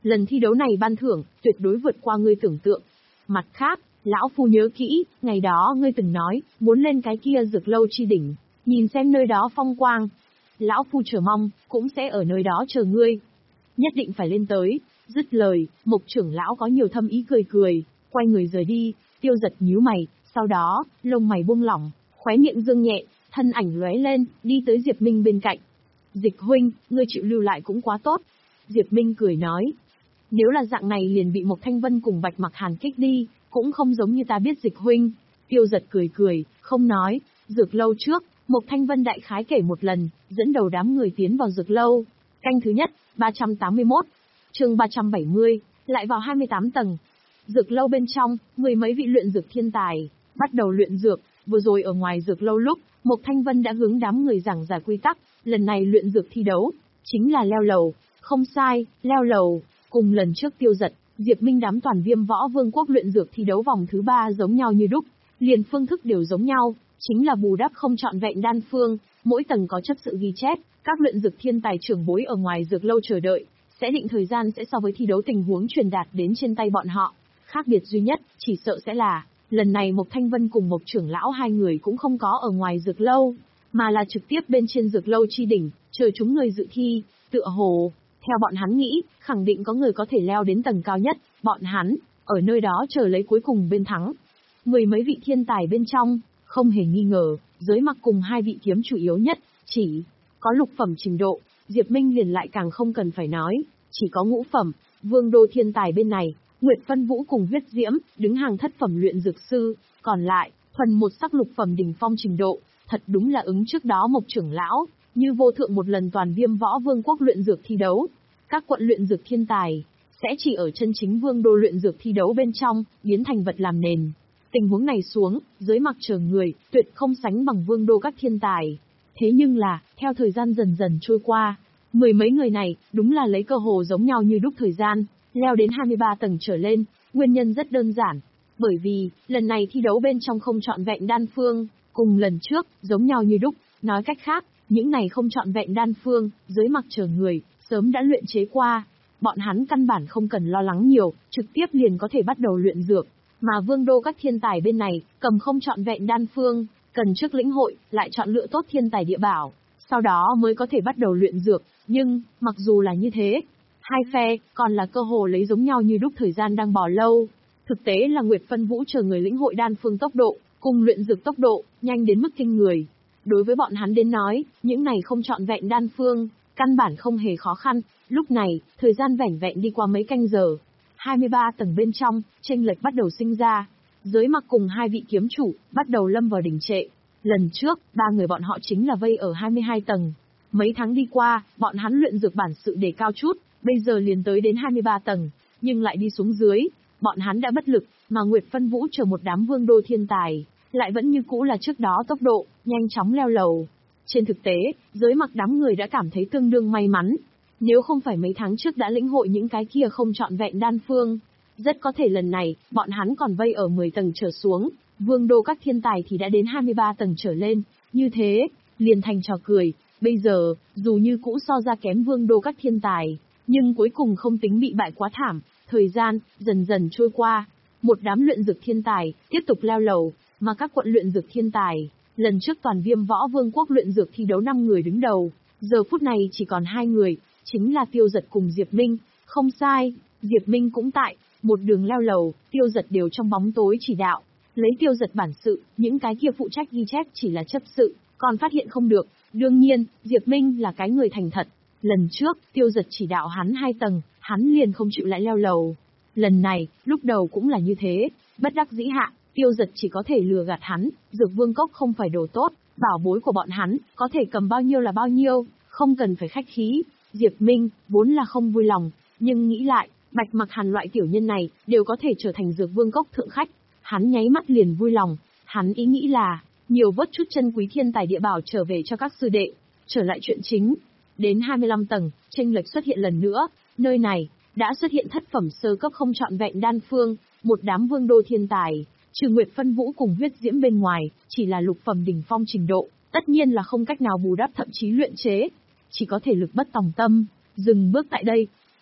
Lần thi đấu này ban thưởng, tuyệt đối vượt qua ngươi tưởng tượng. Mặt khác, lão phu nhớ kỹ, ngày đó ngươi từng nói, muốn lên cái kia dược lâu chi đỉnh, nhìn xem nơi đó phong quang. Lão phu chờ mong, cũng sẽ ở nơi đó chờ ngươi. Nhất định phải lên tới. Dứt lời, Mộc trưởng lão có nhiều thâm ý cười cười, quay người rời đi. Tiêu Giật nhíu mày, sau đó, lông mày buông lỏng, khóe miệng dương nhẹ, thân ảnh lóe lên, đi tới Diệp Minh bên cạnh. Dịch huynh, ngươi chịu lưu lại cũng quá tốt. Diệp Minh cười nói. Nếu là dạng này liền bị Mộc Thanh Vân cùng Bạch Mặc Hàn kích đi, cũng không giống như ta biết Dịch huynh. Tiêu Giật cười cười, không nói. Dược lâu trước, Mộc Thanh Vân đại khái kể một lần, dẫn đầu đám người tiến vào dược lâu. Canh thứ nhất, ba trăm tám mươi mốt. Chương ba trăm bảy mươi, lại vào hai mươi tám tầng. Dược lâu bên trong, mười mấy vị luyện dược thiên tài bắt đầu luyện dược. Vừa rồi ở ngoài dược lâu lúc, Mộc Thanh Vân đã hướng đám người giảng giải quy tắc, lần này luyện dược thi đấu chính là leo lầu. Không sai, leo lầu. Cùng lần trước Tiêu Giật, Diệp Minh đám toàn Viêm Võ Vương quốc luyện dược thi đấu vòng thứ ba giống nhau như đúc, liền phương thức đều giống nhau, chính là bù đắp không trọn vẹn đan phương, mỗi tầng có chấp sự ghi chép, các luyện dược thiên tài trưởng bối ở ngoài dược lâu chờ đợi, sẽ định thời gian sẽ so với thi đấu tình huống truyền đạt đến trên tay bọn họ. Khác biệt duy nhất, chỉ sợ sẽ là, lần này Mộc Thanh Vân cùng Mộc trưởng lão hai người cũng không có ở ngoài dược lâu, mà là trực tiếp bên trên dược lâu chi đỉnh, chờ chúng người dự thi, tựa hồ. Theo bọn hắn nghĩ, khẳng định có người có thể leo đến tầng cao nhất, bọn hắn, ở nơi đó chờ lấy cuối cùng bên thắng. Mười mấy vị thiên tài bên trong, không hề nghi ngờ, Giới Mặc cùng hai vị kiếm chủ yếu nhất, chỉ có lục phẩm trình độ, Diệp Minh liền lại càng không cần phải nói, chỉ có ngũ phẩm, Vương Đô thiên tài bên này, Nguyệt Phân Vũ cùng Huyết Diễm, đứng hàng thất phẩm luyện dược sư, còn lại, thuần một sắc lục phẩm đỉnh phong trình độ, thật đúng là ứng trước đó Mộc trưởng lão, như vô thượng một lần toàn Viêm Võ Vương quốc luyện dược thi đấu. Các quận luyện dược thiên tài sẽ chỉ ở chân chính Vương Đô luyện dược thi đấu bên trong, biến thành vật làm nền. Tình huống này xuống, Giới Mặc chờ người, tuyệt không sánh bằng Vương Đô các thiên tài. Thế nhưng là, theo thời gian dần dần trôi qua, mười mấy người này, đúng là lấy cơ hồ giống nhau như đúc thời gian, leo đến hai mươi ba tầng trở lên, nguyên nhân rất đơn giản. Bởi vì, lần này thi đấu bên trong không trọn vẹn đan phương, cùng lần trước, giống nhau như đúc, nói cách khác, những này không trọn vẹn đan phương, Giới Mặc chờ người, sớm đã luyện chế qua. Bọn hắn căn bản không cần lo lắng nhiều, trực tiếp liền có thể bắt đầu luyện dược. Mà Vương Đô các thiên tài bên này, cầm không trọn vẹn đan phương, cần trước lĩnh hội, lại chọn lựa tốt thiên tài địa bảo, sau đó mới có thể bắt đầu luyện dược. Nhưng, mặc dù là như thế, hai phe, còn là cơ hồ lấy giống nhau như đúc thời gian đang bỏ lâu. Thực tế là Nguyệt Phân Vũ chờ người lĩnh hội đan phương tốc độ, cùng luyện dược tốc độ, nhanh đến mức kinh người. Đối với bọn hắn đến nói, những này không trọn vẹn đan phương, căn bản không hề khó khăn. Lúc này, thời gian vẻn vẹn đi qua mấy canh giờ. hai mươi ba tầng bên trong, chênh lệch bắt đầu sinh ra. Giới Mặc cùng hai vị kiếm chủ, bắt đầu lâm vào đỉnh trệ. Lần trước, ba người bọn họ chính là vây ở hai mươi hai tầng. Mấy tháng đi qua, bọn hắn luyện dược bản sự đề cao chút, bây giờ liền tới đến hai mươi ba tầng, nhưng lại đi xuống dưới. Bọn hắn đã bất lực, mà Nguyệt Phân Vũ chờ một đám Vương Đô thiên tài, lại vẫn như cũ là trước đó tốc độ, nhanh chóng leo lầu. Trên thực tế, Giới Mặc đám người đã cảm thấy tương đương may mắn. Nếu không phải mấy tháng trước đã lĩnh hội những cái kia không trọn vẹn đan phương, rất có thể lần này, bọn hắn còn vây ở mười tầng trở xuống, Vương Đô các thiên tài thì đã đến hai mươi ba tầng trở lên, như thế, liền thành trò cười. Bây giờ, dù như cũ so ra kém Vương Đô các thiên tài, nhưng cuối cùng không tính bị bại quá thảm. Thời gian, dần dần trôi qua, một đám luyện dược thiên tài, tiếp tục leo lầu, mà các quận luyện dược thiên tài, lần trước toàn Viêm Võ Vương quốc luyện dược thi đấu năm người đứng đầu, giờ phút này chỉ còn hai người, chính là Tiêu Giật cùng Diệp Minh. Không sai, Diệp Minh cũng tại, một đường leo lầu, Tiêu Giật đều trong bóng tối chỉ đạo, lấy Tiêu Giật bản sự, những cái kia phụ trách ghi chép chỉ là chấp sự, còn phát hiện không được. Đương nhiên, Diệp Minh là cái người thành thật. Lần trước, Tiêu Giật chỉ đạo hắn hai tầng, hắn liền không chịu lại leo lầu. Lần này, lúc đầu cũng là như thế, bất đắc dĩ hạ, Tiêu Giật chỉ có thể lừa gạt hắn. Dược Vương cốc không phải đồ tốt, bảo bối của bọn hắn, có thể cầm bao nhiêu là bao nhiêu, không cần phải khách khí. Diệp Minh, vốn là không vui lòng, nhưng nghĩ lại, Bạch Mặc Hàn loại tiểu nhân này, đều có thể trở thành Dược Vương cốc thượng khách. Hắn nháy mắt liền vui lòng, hắn ý nghĩ là, nhiều vớt chút chân quý thiên tài địa bảo trở về cho các sư đệ. Trở lại chuyện chính, đến hai mươi lăm tầng, chênh lệch xuất hiện lần nữa, nơi này, đã xuất hiện thất phẩm sơ cấp không trọn vẹn đan phương, một đám Vương Đô thiên tài, trừ Nguyệt Phân Vũ cùng Huyết Diễm bên ngoài, chỉ là lục phẩm đỉnh phong trình độ, tất nhiên là không cách nào bù đắp thậm chí luyện chế, chỉ có thể lực bất tòng tâm, dừng bước tại đây.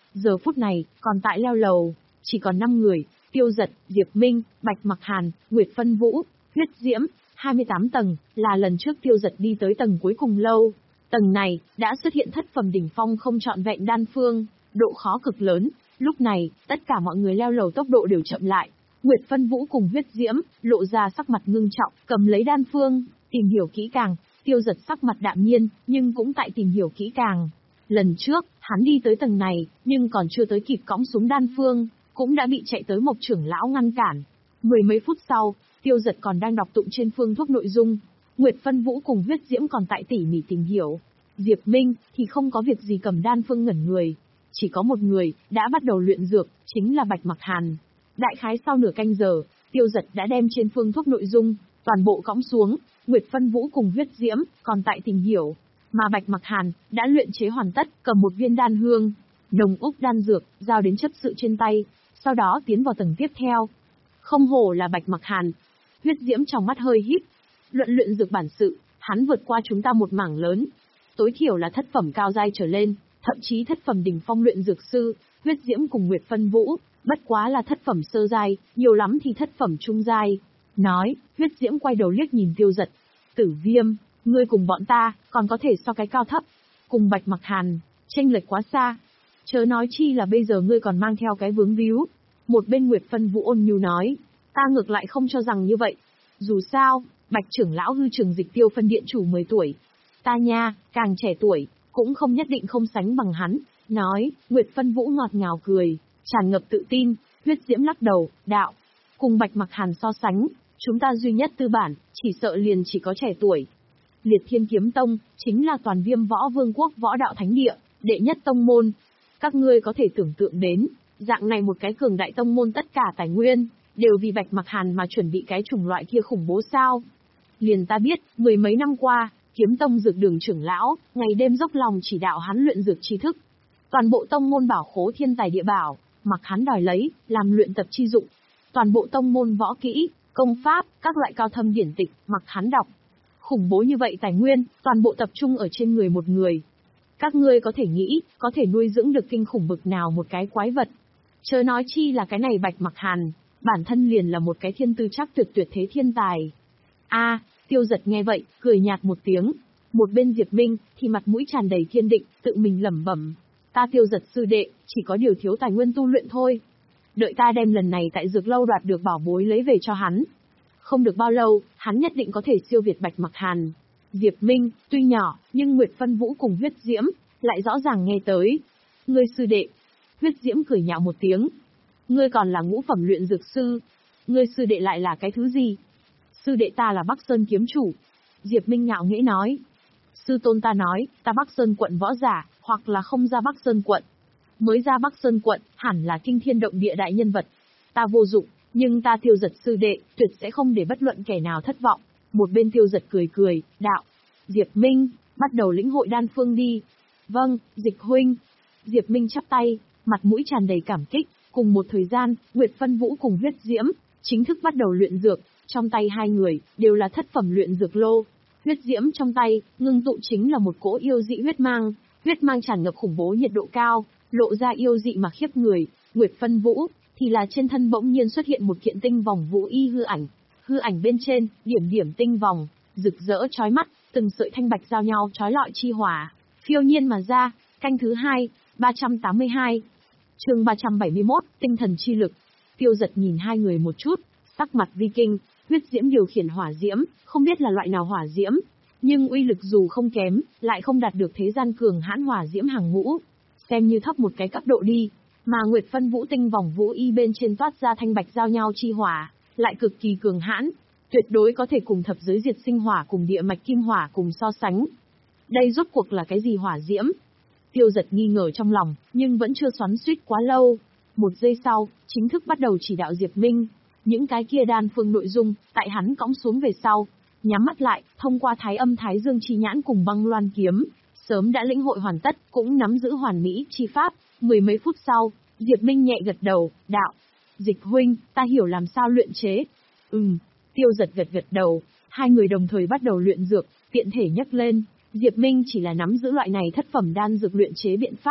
Giờ phút này, còn tại leo lầu, chỉ còn năm người, Tiêu Dật, Diệp Minh, Bạch Mặc Hàn, Nguyệt Phân Vũ, Huyết Diễm, hai mươi tám tầng, là lần trước Tiêu Dật đi tới tầng cuối cùng lâu. Tầng này, đã xuất hiện thất phẩm đỉnh phong không trọn vẹn đan phương, độ khó cực lớn. Lúc này, tất cả mọi người leo lầu tốc độ đều chậm lại. Nguyệt Phân Vũ cùng Huyết Diễm, lộ ra sắc mặt ngưng trọng, cầm lấy đan phương, tìm hiểu kỹ càng. Tiêu Dật sắc mặt đạm nhiên, nhưng cũng tại tìm hiểu kỹ càng. Lần trước, hắn đi tới tầng này, nhưng còn chưa tới kịp cõng xuống đan phương, cũng đã bị chạy tới Mộc trưởng lão ngăn cản. Mười mấy phút sau, Tiêu Dật còn đang đọc tụng trên phương thuốc nội dung. Nguyệt Phân Vũ cùng Huyết Diễm còn tại tỉ mỉ tìm hiểu. Diệp Minh thì không có việc gì cầm đan phương ngẩn người. Chỉ có một người đã bắt đầu luyện dược, chính là Bạch Mặc Hàn. Đại khái sau nửa canh giờ, Tiêu Dật đã đem trên phương thuốc nội dung toàn bộ cõng xuống. Nguyệt Phân Vũ cùng Huyết Diễm còn tại tìm hiểu, mà Bạch Mặc Hàn đã luyện chế hoàn tất, cầm một viên đan hương, nồng úc đan dược, giao đến chấp sự trên tay, sau đó tiến vào tầng tiếp theo. Không hổ là Bạch Mặc Hàn. Huyết Diễm trong mắt hơi híp. Luận luyện dược bản sự, hắn vượt qua chúng ta một mảng lớn. Tối thiểu là thất phẩm cao giai trở lên, thậm chí thất phẩm đỉnh phong luyện dược sư. Huyết Diễm cùng Nguyệt Phân Vũ, bất quá là thất phẩm sơ giai, nhiều lắm thì thất phẩm trung giai. Nói, Huyết Diễm quay đầu liếc nhìn Tiêu Dật. Tử Viêm, ngươi cùng bọn ta, còn có thể so cái cao thấp. Cùng Bạch Mặc Hàn, chênh lệch quá xa. Chớ nói chi là bây giờ ngươi còn mang theo cái vướng víu. Một bên Nguyệt Phân Vũ ôn nhu nói, ta ngược lại không cho rằng như vậy. Dù sao, Bạch trưởng lão hư trường dịch tiêu phân điện chủ mười tuổi. Ta nha, càng trẻ tuổi, cũng không nhất định không sánh bằng hắn. Nói, Nguyệt Phân Vũ ngọt ngào cười, tràn ngập tự tin. Huyết Diễm lắc đầu, đạo, cùng Bạch Mặc Hàn so sánh, chúng ta duy nhất tư bản, chỉ sợ liền chỉ có trẻ tuổi. Liệt Thiên Kiếm Tông, chính là toàn Viêm Võ Vương quốc võ đạo thánh địa, đệ nhất tông môn. Các ngươi có thể tưởng tượng đến, dạng này một cái cường đại tông môn tất cả tài nguyên, đều vì Bạch Mặc Hàn mà chuẩn bị cái chủng loại kia khủng bố sao. Liền ta biết, mười mấy năm qua, Kiếm Tông dược đường trưởng lão, ngày đêm dốc lòng chỉ đạo hắn luyện dược tri thức. Toàn bộ tông môn bảo khố thiên tài địa bảo, mặc hắn đòi lấy, làm luyện tập chi dụng. Toàn bộ tông môn võ kỹ, công pháp, các loại cao thâm điển tịch, mặc hắn đọc. Khủng bố như vậy tài nguyên, toàn bộ tập trung ở trên người một người. Các ngươi có thể nghĩ, có thể nuôi dưỡng được kinh khủng bực nào một cái quái vật. Chớ nói chi là cái này Bạch Mặc Hàn, bản thân liền là một cái thiên tư chắc tuyệt tuyệt thế thiên tài. A, Tiêu Dật nghe vậy, cười nhạt một tiếng. Một bên Diệp Minh, thì mặt mũi tràn đầy kiên định, tự mình lẩm bẩm. Ta Tiêu Dật sư đệ, chỉ có điều thiếu tài nguyên tu luyện thôi. Đợi ta đem lần này tại dược lâu đoạt được bảo bối lấy về cho hắn. Không được bao lâu, hắn nhất định có thể siêu việt Bạch Mặc Hàn. Diệp Minh, tuy nhỏ, nhưng Nguyệt Phân Vũ cùng Huyết Diễm, lại rõ ràng nghe tới. Ngươi sư đệ. Huyết Diễm cười nhạo một tiếng. Ngươi còn là ngũ phẩm luyện dược sư. Ngươi sư đệ lại là cái thứ gì? Sư đệ ta là Bắc Sơn kiếm chủ. Diệp Minh ngạo nghễ nói. Sư tôn ta nói, ta Bắc Sơn quận võ giả, hoặc là không ra Bắc Sơn quận. Mới ra Bắc Sơn quận, hẳn là kinh thiên động địa đại nhân vật. Ta vô dụng, nhưng ta Tiêu Dật sư đệ, tuyệt sẽ không để bất luận kẻ nào thất vọng. Một bên Tiêu Dật cười cười, đạo. Diệp Minh, bắt đầu lĩnh hội đan phương đi. Vâng, Dịch huynh. Diệp Minh chắp tay, mặt mũi tràn đầy cảm kích. Cùng một thời gian, Nguyệt Phân Vũ cùng Huyết Diễm, chính thức bắt đầu luyện dược. Trong tay hai người, đều là thất phẩm luyện dược lô. Huyết Diễm trong tay, ngưng tụ chính là một cỗ yêu dị huyết mang. Huyết mang tràn ngập khủng bố nhiệt độ cao, lộ ra yêu dị mà khiếp người. Nguyệt Phân Vũ, thì là trên thân bỗng nhiên xuất hiện một kiện tinh vòng vũ y hư ảnh. Hư ảnh bên trên, điểm điểm tinh vòng, rực rỡ chói mắt, từng sợi thanh bạch giao nhau chói lọi chi hỏa, phiêu nhiên mà ra. Canh thứ hai, ba trăm tám mươi hai. Chương ba trăm bảy mươi mốt, tinh thần chi lực. Tiêu Dật nhìn hai người một chút, sắc mặt vi kinh. Huyết Diễm điều khiển hỏa diễm, không biết là loại nào hỏa diễm, nhưng uy lực dù không kém, lại không đạt được thế gian cường hãn hỏa diễm hàng ngũ, xem như thấp một cái cấp độ đi. Mà Nguyệt Phân Vũ tinh vòng vũ y bên trên toát ra thanh bạch giao nhau chi hỏa, lại cực kỳ cường hãn, tuyệt đối có thể cùng thập giới diệt sinh hỏa cùng địa mạch kim hỏa cùng so sánh. Đây rốt cuộc là cái gì hỏa diễm? Tiêu Dật nghi ngờ trong lòng, nhưng vẫn chưa xoắn xuýt quá lâu. Một giây sau, chính thức bắt đầu chỉ đạo Diệp Minh. Những cái kia đan phương nội dung, tại hắn cõng xuống về sau, nhắm mắt lại, thông qua thái âm thái dương chi nhãn cùng băng loan kiếm, sớm đã lĩnh hội hoàn tất, cũng nắm giữ hoàn mỹ chi pháp. Mười mấy phút sau, Diệp Minh nhẹ gật đầu, đạo. Dịch huynh, ta hiểu làm sao luyện chế. Ừm, Tiêu Dật gật gật đầu, hai người đồng thời bắt đầu luyện dược, tiện thể nhắc lên. Diệp Minh chỉ là nắm giữ loại này thất phẩm đan dược luyện chế biện pháp,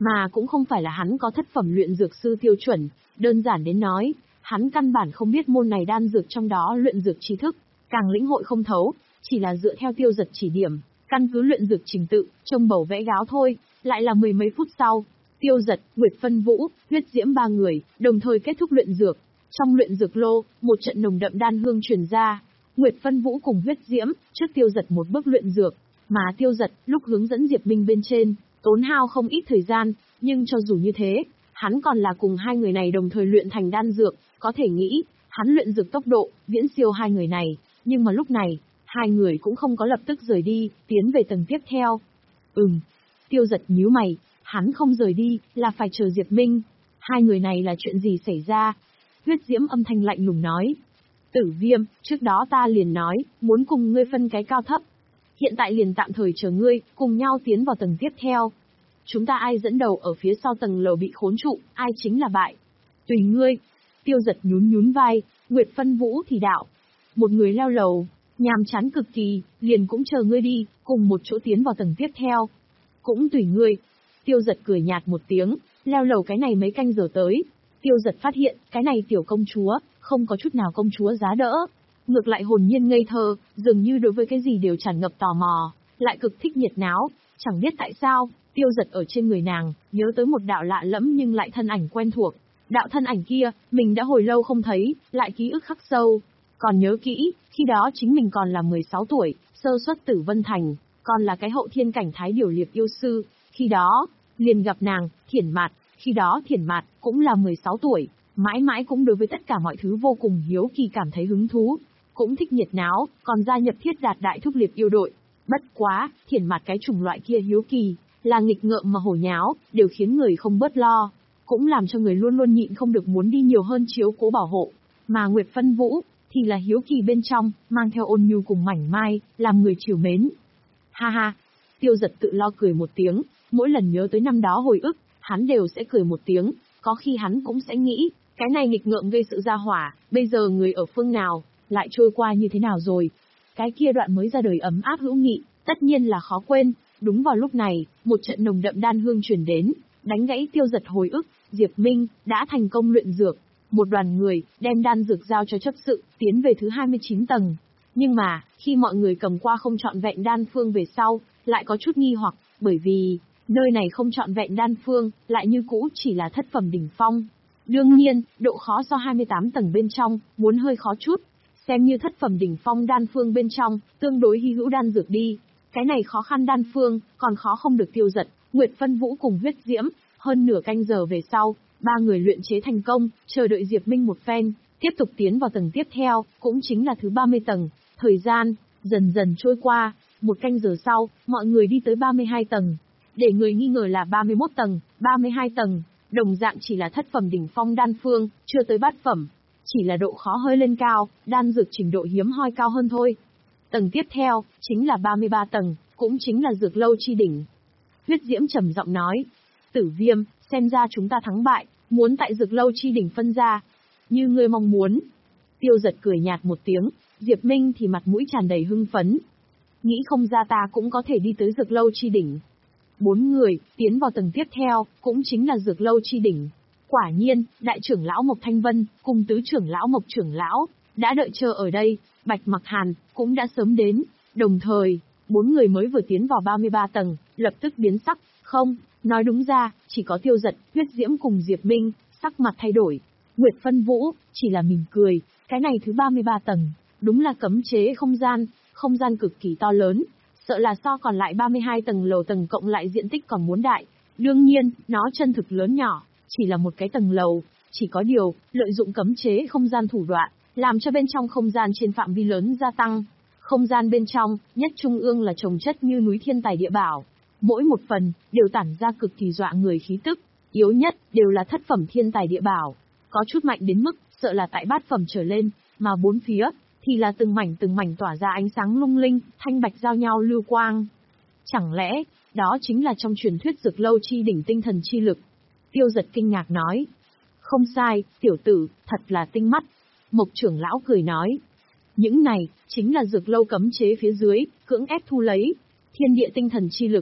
Mà cũng không phải là hắn có thất phẩm luyện dược sư tiêu chuẩn, đơn giản đến nói, hắn căn bản không biết môn này đan dược trong đó luyện dược tri thức, càng lĩnh hội không thấu, chỉ là dựa theo Tiêu Giật chỉ điểm, căn cứ luyện dược trình tự, trông bầu vẽ gáo thôi, lại là mười mấy phút sau, Tiêu Giật, Nguyệt Phân Vũ, Huyết Diễm ba người, đồng thời kết thúc luyện dược. Trong luyện dược lô, một trận nồng đậm đan hương truyền ra, Nguyệt Phân Vũ cùng Huyết Diễm, trước Tiêu Giật một bước luyện dược, mà Tiêu Giật, lúc hướng dẫn Diệp Minh bên trên, tốn hao không ít thời gian, nhưng cho dù như thế, hắn còn là cùng hai người này đồng thời luyện thành đan dược, có thể nghĩ, hắn luyện dược tốc độ, viễn siêu hai người này, nhưng mà lúc này, hai người cũng không có lập tức rời đi, tiến về tầng tiếp theo. Ừm, Tiêu Giật nhíu mày, hắn không rời đi, là phải chờ Diệp Minh. Hai người này là chuyện gì xảy ra? Huyết Diễm âm thanh lạnh lùng nói. Tử Viêm, trước đó ta liền nói, muốn cùng ngươi phân cái cao thấp. Hiện tại liền tạm thời chờ ngươi, cùng nhau tiến vào tầng tiếp theo. Chúng ta ai dẫn đầu ở phía sau tầng lầu bị khốn trụ, ai chính là bại. Tùy ngươi. Tiêu Giật nhún nhún vai, Nguyệt Phân Vũ thì đạo. Một người leo lầu, nhàm chán cực kỳ, liền cũng chờ ngươi đi, cùng một chỗ tiến vào tầng tiếp theo. Cũng tùy ngươi. Tiêu Giật cười nhạt một tiếng, leo lầu cái này mấy canh giờ tới. Tiêu Giật phát hiện, cái này tiểu công chúa, không có chút nào công chúa giá đỡ. Ngược lại hồn nhiên ngây thơ, dường như đối với cái gì đều tràn ngập tò mò, lại cực thích nhiệt náo. Chẳng biết tại sao, Tiêu Giật ở trên người nàng, nhớ tới một đạo lạ lẫm nhưng lại thân ảnh quen thuộc. Đạo thân ảnh kia, mình đã hồi lâu không thấy, lại ký ức khắc sâu. Còn nhớ kỹ, khi đó chính mình còn là mười sáu tuổi, sơ xuất Tử Vân Thành, còn là cái hậu thiên cảnh thái điều liệp yêu sư. Khi đó, liền gặp nàng, Thiển Mạt, khi đó Thiển Mạt cũng là mười sáu tuổi, mãi mãi cũng đối với tất cả mọi thứ vô cùng hiếu kỳ cảm thấy hứng thú, cũng thích nhiệt náo, còn gia nhập Thiết Đạt đại thúc liệp yêu đội. Bất quá, Thiển Mạt cái chủng loại kia hiếu kỳ, là nghịch ngợm mà hổ nháo, đều khiến người không bớt lo, cũng làm cho người luôn luôn nhịn không được muốn đi nhiều hơn chiếu cố bảo hộ. Mà Nguyệt Phân Vũ, thì là hiếu kỳ bên trong, mang theo ôn nhu cùng mảnh mai, làm người trìu mến. Ha ha, Tiêu Giật tự lo cười một tiếng, mỗi lần nhớ tới năm đó hồi ức, hắn đều sẽ cười một tiếng, có khi hắn cũng sẽ nghĩ, cái này nghịch ngợm gây sự ra hỏa, bây giờ người ở phương nào, lại trôi qua như thế nào rồi. Cái kia đoạn mới ra đời ấm áp hữu nghị, tất nhiên là khó quên. Đúng vào lúc này, một trận nồng đậm đan hương truyền đến, đánh gãy Tiêu Giật hồi ức, Diệp Minh đã thành công luyện dược. Một đoàn người đem đan dược giao cho chấp sự, tiến về thứ hai mươi chín tầng. Nhưng mà, khi mọi người cầm qua không trọn vẹn đan phương về sau, lại có chút nghi hoặc, bởi vì nơi này không trọn vẹn đan phương, lại như cũ chỉ là thất phẩm đỉnh phong. Đương nhiên, độ khó so hai mươi tám tầng bên trong, muốn hơi khó chút. Xem như thất phẩm đỉnh phong đan phương bên trong, tương đối hy hữu đan dược đi. Cái này khó khăn đan phương, còn khó không được Tiêu Giật, Nguyệt Phân Vũ cùng Huyết Diễm. Hơn nửa canh giờ về sau, ba người luyện chế thành công, chờ đợi Diệp Minh một phen, tiếp tục tiến vào tầng tiếp theo, cũng chính là thứ ba mươi tầng. Thời gian dần dần trôi qua, một canh giờ sau, mọi người đi tới ba mươi hai tầng. Để người nghi ngờ là ba mươi mốt tầng, ba mươi hai tầng, đồng dạng chỉ là thất phẩm đỉnh phong đan phương, chưa tới bát phẩm. Chỉ là độ khó hơi lên cao, đan dược trình độ hiếm hoi cao hơn thôi. Tầng tiếp theo, chính là ba mươi ba tầng, cũng chính là dược lâu chi đỉnh. Huyết Diễm trầm giọng nói, Tử Viêm, xem ra chúng ta thắng bại, muốn tại dược lâu chi đỉnh phân ra. Như ngươi mong muốn. Tiêu Giật cười nhạt một tiếng, Diệp Minh thì mặt mũi tràn đầy hưng phấn. Nghĩ không ra ta cũng có thể đi tới dược lâu chi đỉnh. Bốn người, tiến vào tầng tiếp theo, cũng chính là dược lâu chi đỉnh. Quả nhiên, đại trưởng lão Mộc Thanh Vân, cùng tứ trưởng lão Mộc trưởng lão, đã đợi chờ ở đây, Bạch Mặc Hàn, cũng đã sớm đến. Đồng thời, bốn người mới vừa tiến vào ba mươi ba tầng, lập tức biến sắc, không, nói đúng ra, chỉ có Tiêu Giật, Huyết Diễm cùng Diệp Minh, sắc mặt thay đổi. Nguyệt Phân Vũ, chỉ là mỉm cười, cái này thứ ba mươi ba tầng, đúng là cấm chế không gian, không gian cực kỳ to lớn, sợ là so còn lại ba mươi hai tầng lầu tầng cộng lại diện tích còn muốn đại. Đương nhiên, nó chân thực lớn nhỏ, chỉ là một cái tầng lầu, chỉ có điều, lợi dụng cấm chế không gian thủ đoạn, làm cho bên trong không gian trên phạm vi lớn gia tăng. Không gian bên trong, nhất trung ương là chồng chất như núi thiên tài địa bảo. Mỗi một phần, đều tản ra cực kỳ dọa người khí tức, yếu nhất, đều là thất phẩm thiên tài địa bảo. Có chút mạnh đến mức, sợ là tại bát phẩm trở lên, mà bốn phía, thì là từng mảnh từng mảnh tỏa ra ánh sáng lung linh, thanh bạch giao nhau lưu quang. Chẳng lẽ, đó chính là trong truyền thuyết dược lâu chi đỉnh tinh thần chi lực? Tiêu Giật kinh ngạc nói. Không sai, tiểu tử, thật là tinh mắt. Mộc trưởng lão cười nói. Những này, chính là dược lâu cấm chế phía dưới, cưỡng ép thu lấy. Thiên địa tinh thần chi lực.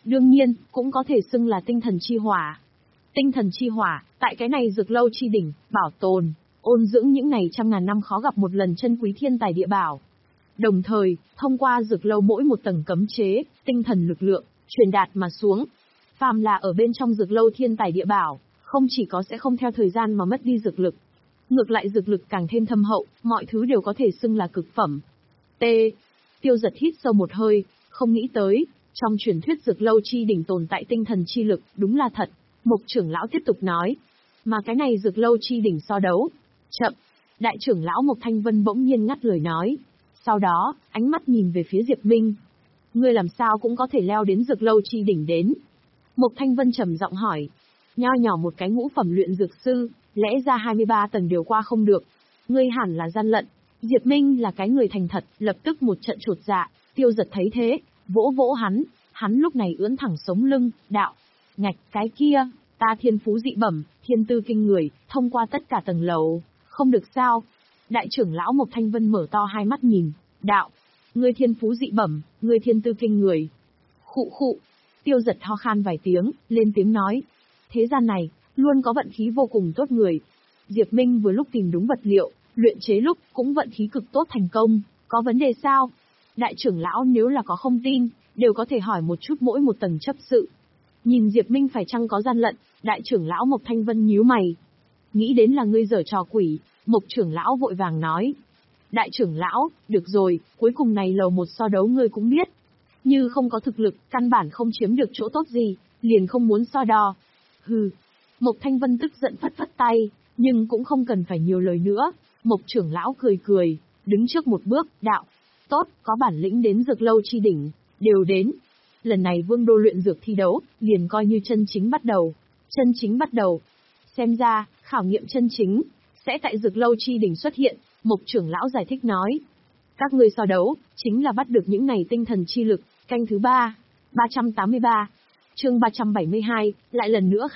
Đương nhiên, cũng có thể xưng là tinh thần chi hỏa. Tinh thần chi hỏa, tại cái này dược lâu chi đỉnh, bảo tồn, ôn dưỡng những này trăm ngàn năm khó gặp một lần chân quý thiên tài địa bảo. Đồng thời, thông qua dược lâu mỗi một tầng cấm chế, tinh thần lực lượng, truyền đạt mà xuống. Phàm là ở bên trong dược lâu thiên tài địa bảo, không chỉ có sẽ không theo thời gian mà mất đi dược lực. Ngược lại dược lực càng thêm thâm hậu, mọi thứ đều có thể xưng là cực phẩm. T. Tiêu Giật hít sâu một hơi, không nghĩ tới, trong truyền thuyết dược lâu chi đỉnh tồn tại tinh thần chi lực, đúng là thật. Mục trưởng lão tiếp tục nói. Mà cái này dược lâu chi đỉnh so đấu. Chậm. Đại trưởng lão Mục Thanh Vân bỗng nhiên ngắt lời nói. Sau đó, ánh mắt nhìn về phía Diệp Minh. Ngươi làm sao cũng có thể leo đến dược lâu chi đỉnh đến. Mục Thanh Vân trầm giọng hỏi. Nho nhỏ một cái ngũ phẩm luyện dược sư, lẽ ra hai mươi ba tầng đều qua không được. Ngươi hẳn là gian lận. Diệp Minh là cái người thành thật, lập tức một trận chột dạ. Tiêu Giật thấy thế, vỗ vỗ hắn. Hắn lúc này ưỡn thẳng sống lưng, đạo. Ngạch cái kia, ta thiên phú dị bẩm, thiên tư kinh người, thông qua tất cả tầng lầu. Không được sao. Đại trưởng lão Mộc Thanh Vân mở to hai mắt nhìn, đạo. Ngươi thiên phú dị bẩm, ngươi thiên tư kinh người. Khụ khụ. Tiêu Giật ho khan vài tiếng, lên tiếng nói. Thế gian này, luôn có vận khí vô cùng tốt người. Diệp Minh vừa lúc tìm đúng vật liệu, luyện chế lúc cũng vận khí cực tốt thành công, có vấn đề sao? Đại trưởng lão nếu là có không tin, đều có thể hỏi một chút mỗi một tầng chấp sự. Nhìn Diệp Minh phải chăng có gian lận, đại trưởng lão Mộc Thanh Vân nhíu mày. Nghĩ đến là ngươi giở trò quỷ, Mộc trưởng lão vội vàng nói. Đại trưởng lão, được rồi, cuối cùng này lầu một so đấu ngươi cũng biết. Như không có thực lực, căn bản không chiếm được chỗ tốt gì, liền không muốn so đo. Hừ. Mộc Thanh Vân tức giận phất phất tay, nhưng cũng không cần phải nhiều lời nữa. Mộc trưởng lão cười cười, đứng trước một bước, đạo. Tốt, có bản lĩnh đến dược lâu chi đỉnh, đều đến. Lần này vương đô luyện dược thi đấu, liền coi như chân chính bắt đầu. Chân chính bắt đầu. Xem ra, khảo nghiệm chân chính, sẽ tại dược lâu chi đỉnh xuất hiện, Mộc trưởng lão giải thích nói. Các ngươi so đấu, chính là bắt được những này tinh thần chi lực, canh thứ ba, ba trăm tám mươi ba. Chương ba trăm bảy mươi hai, lại lần nữa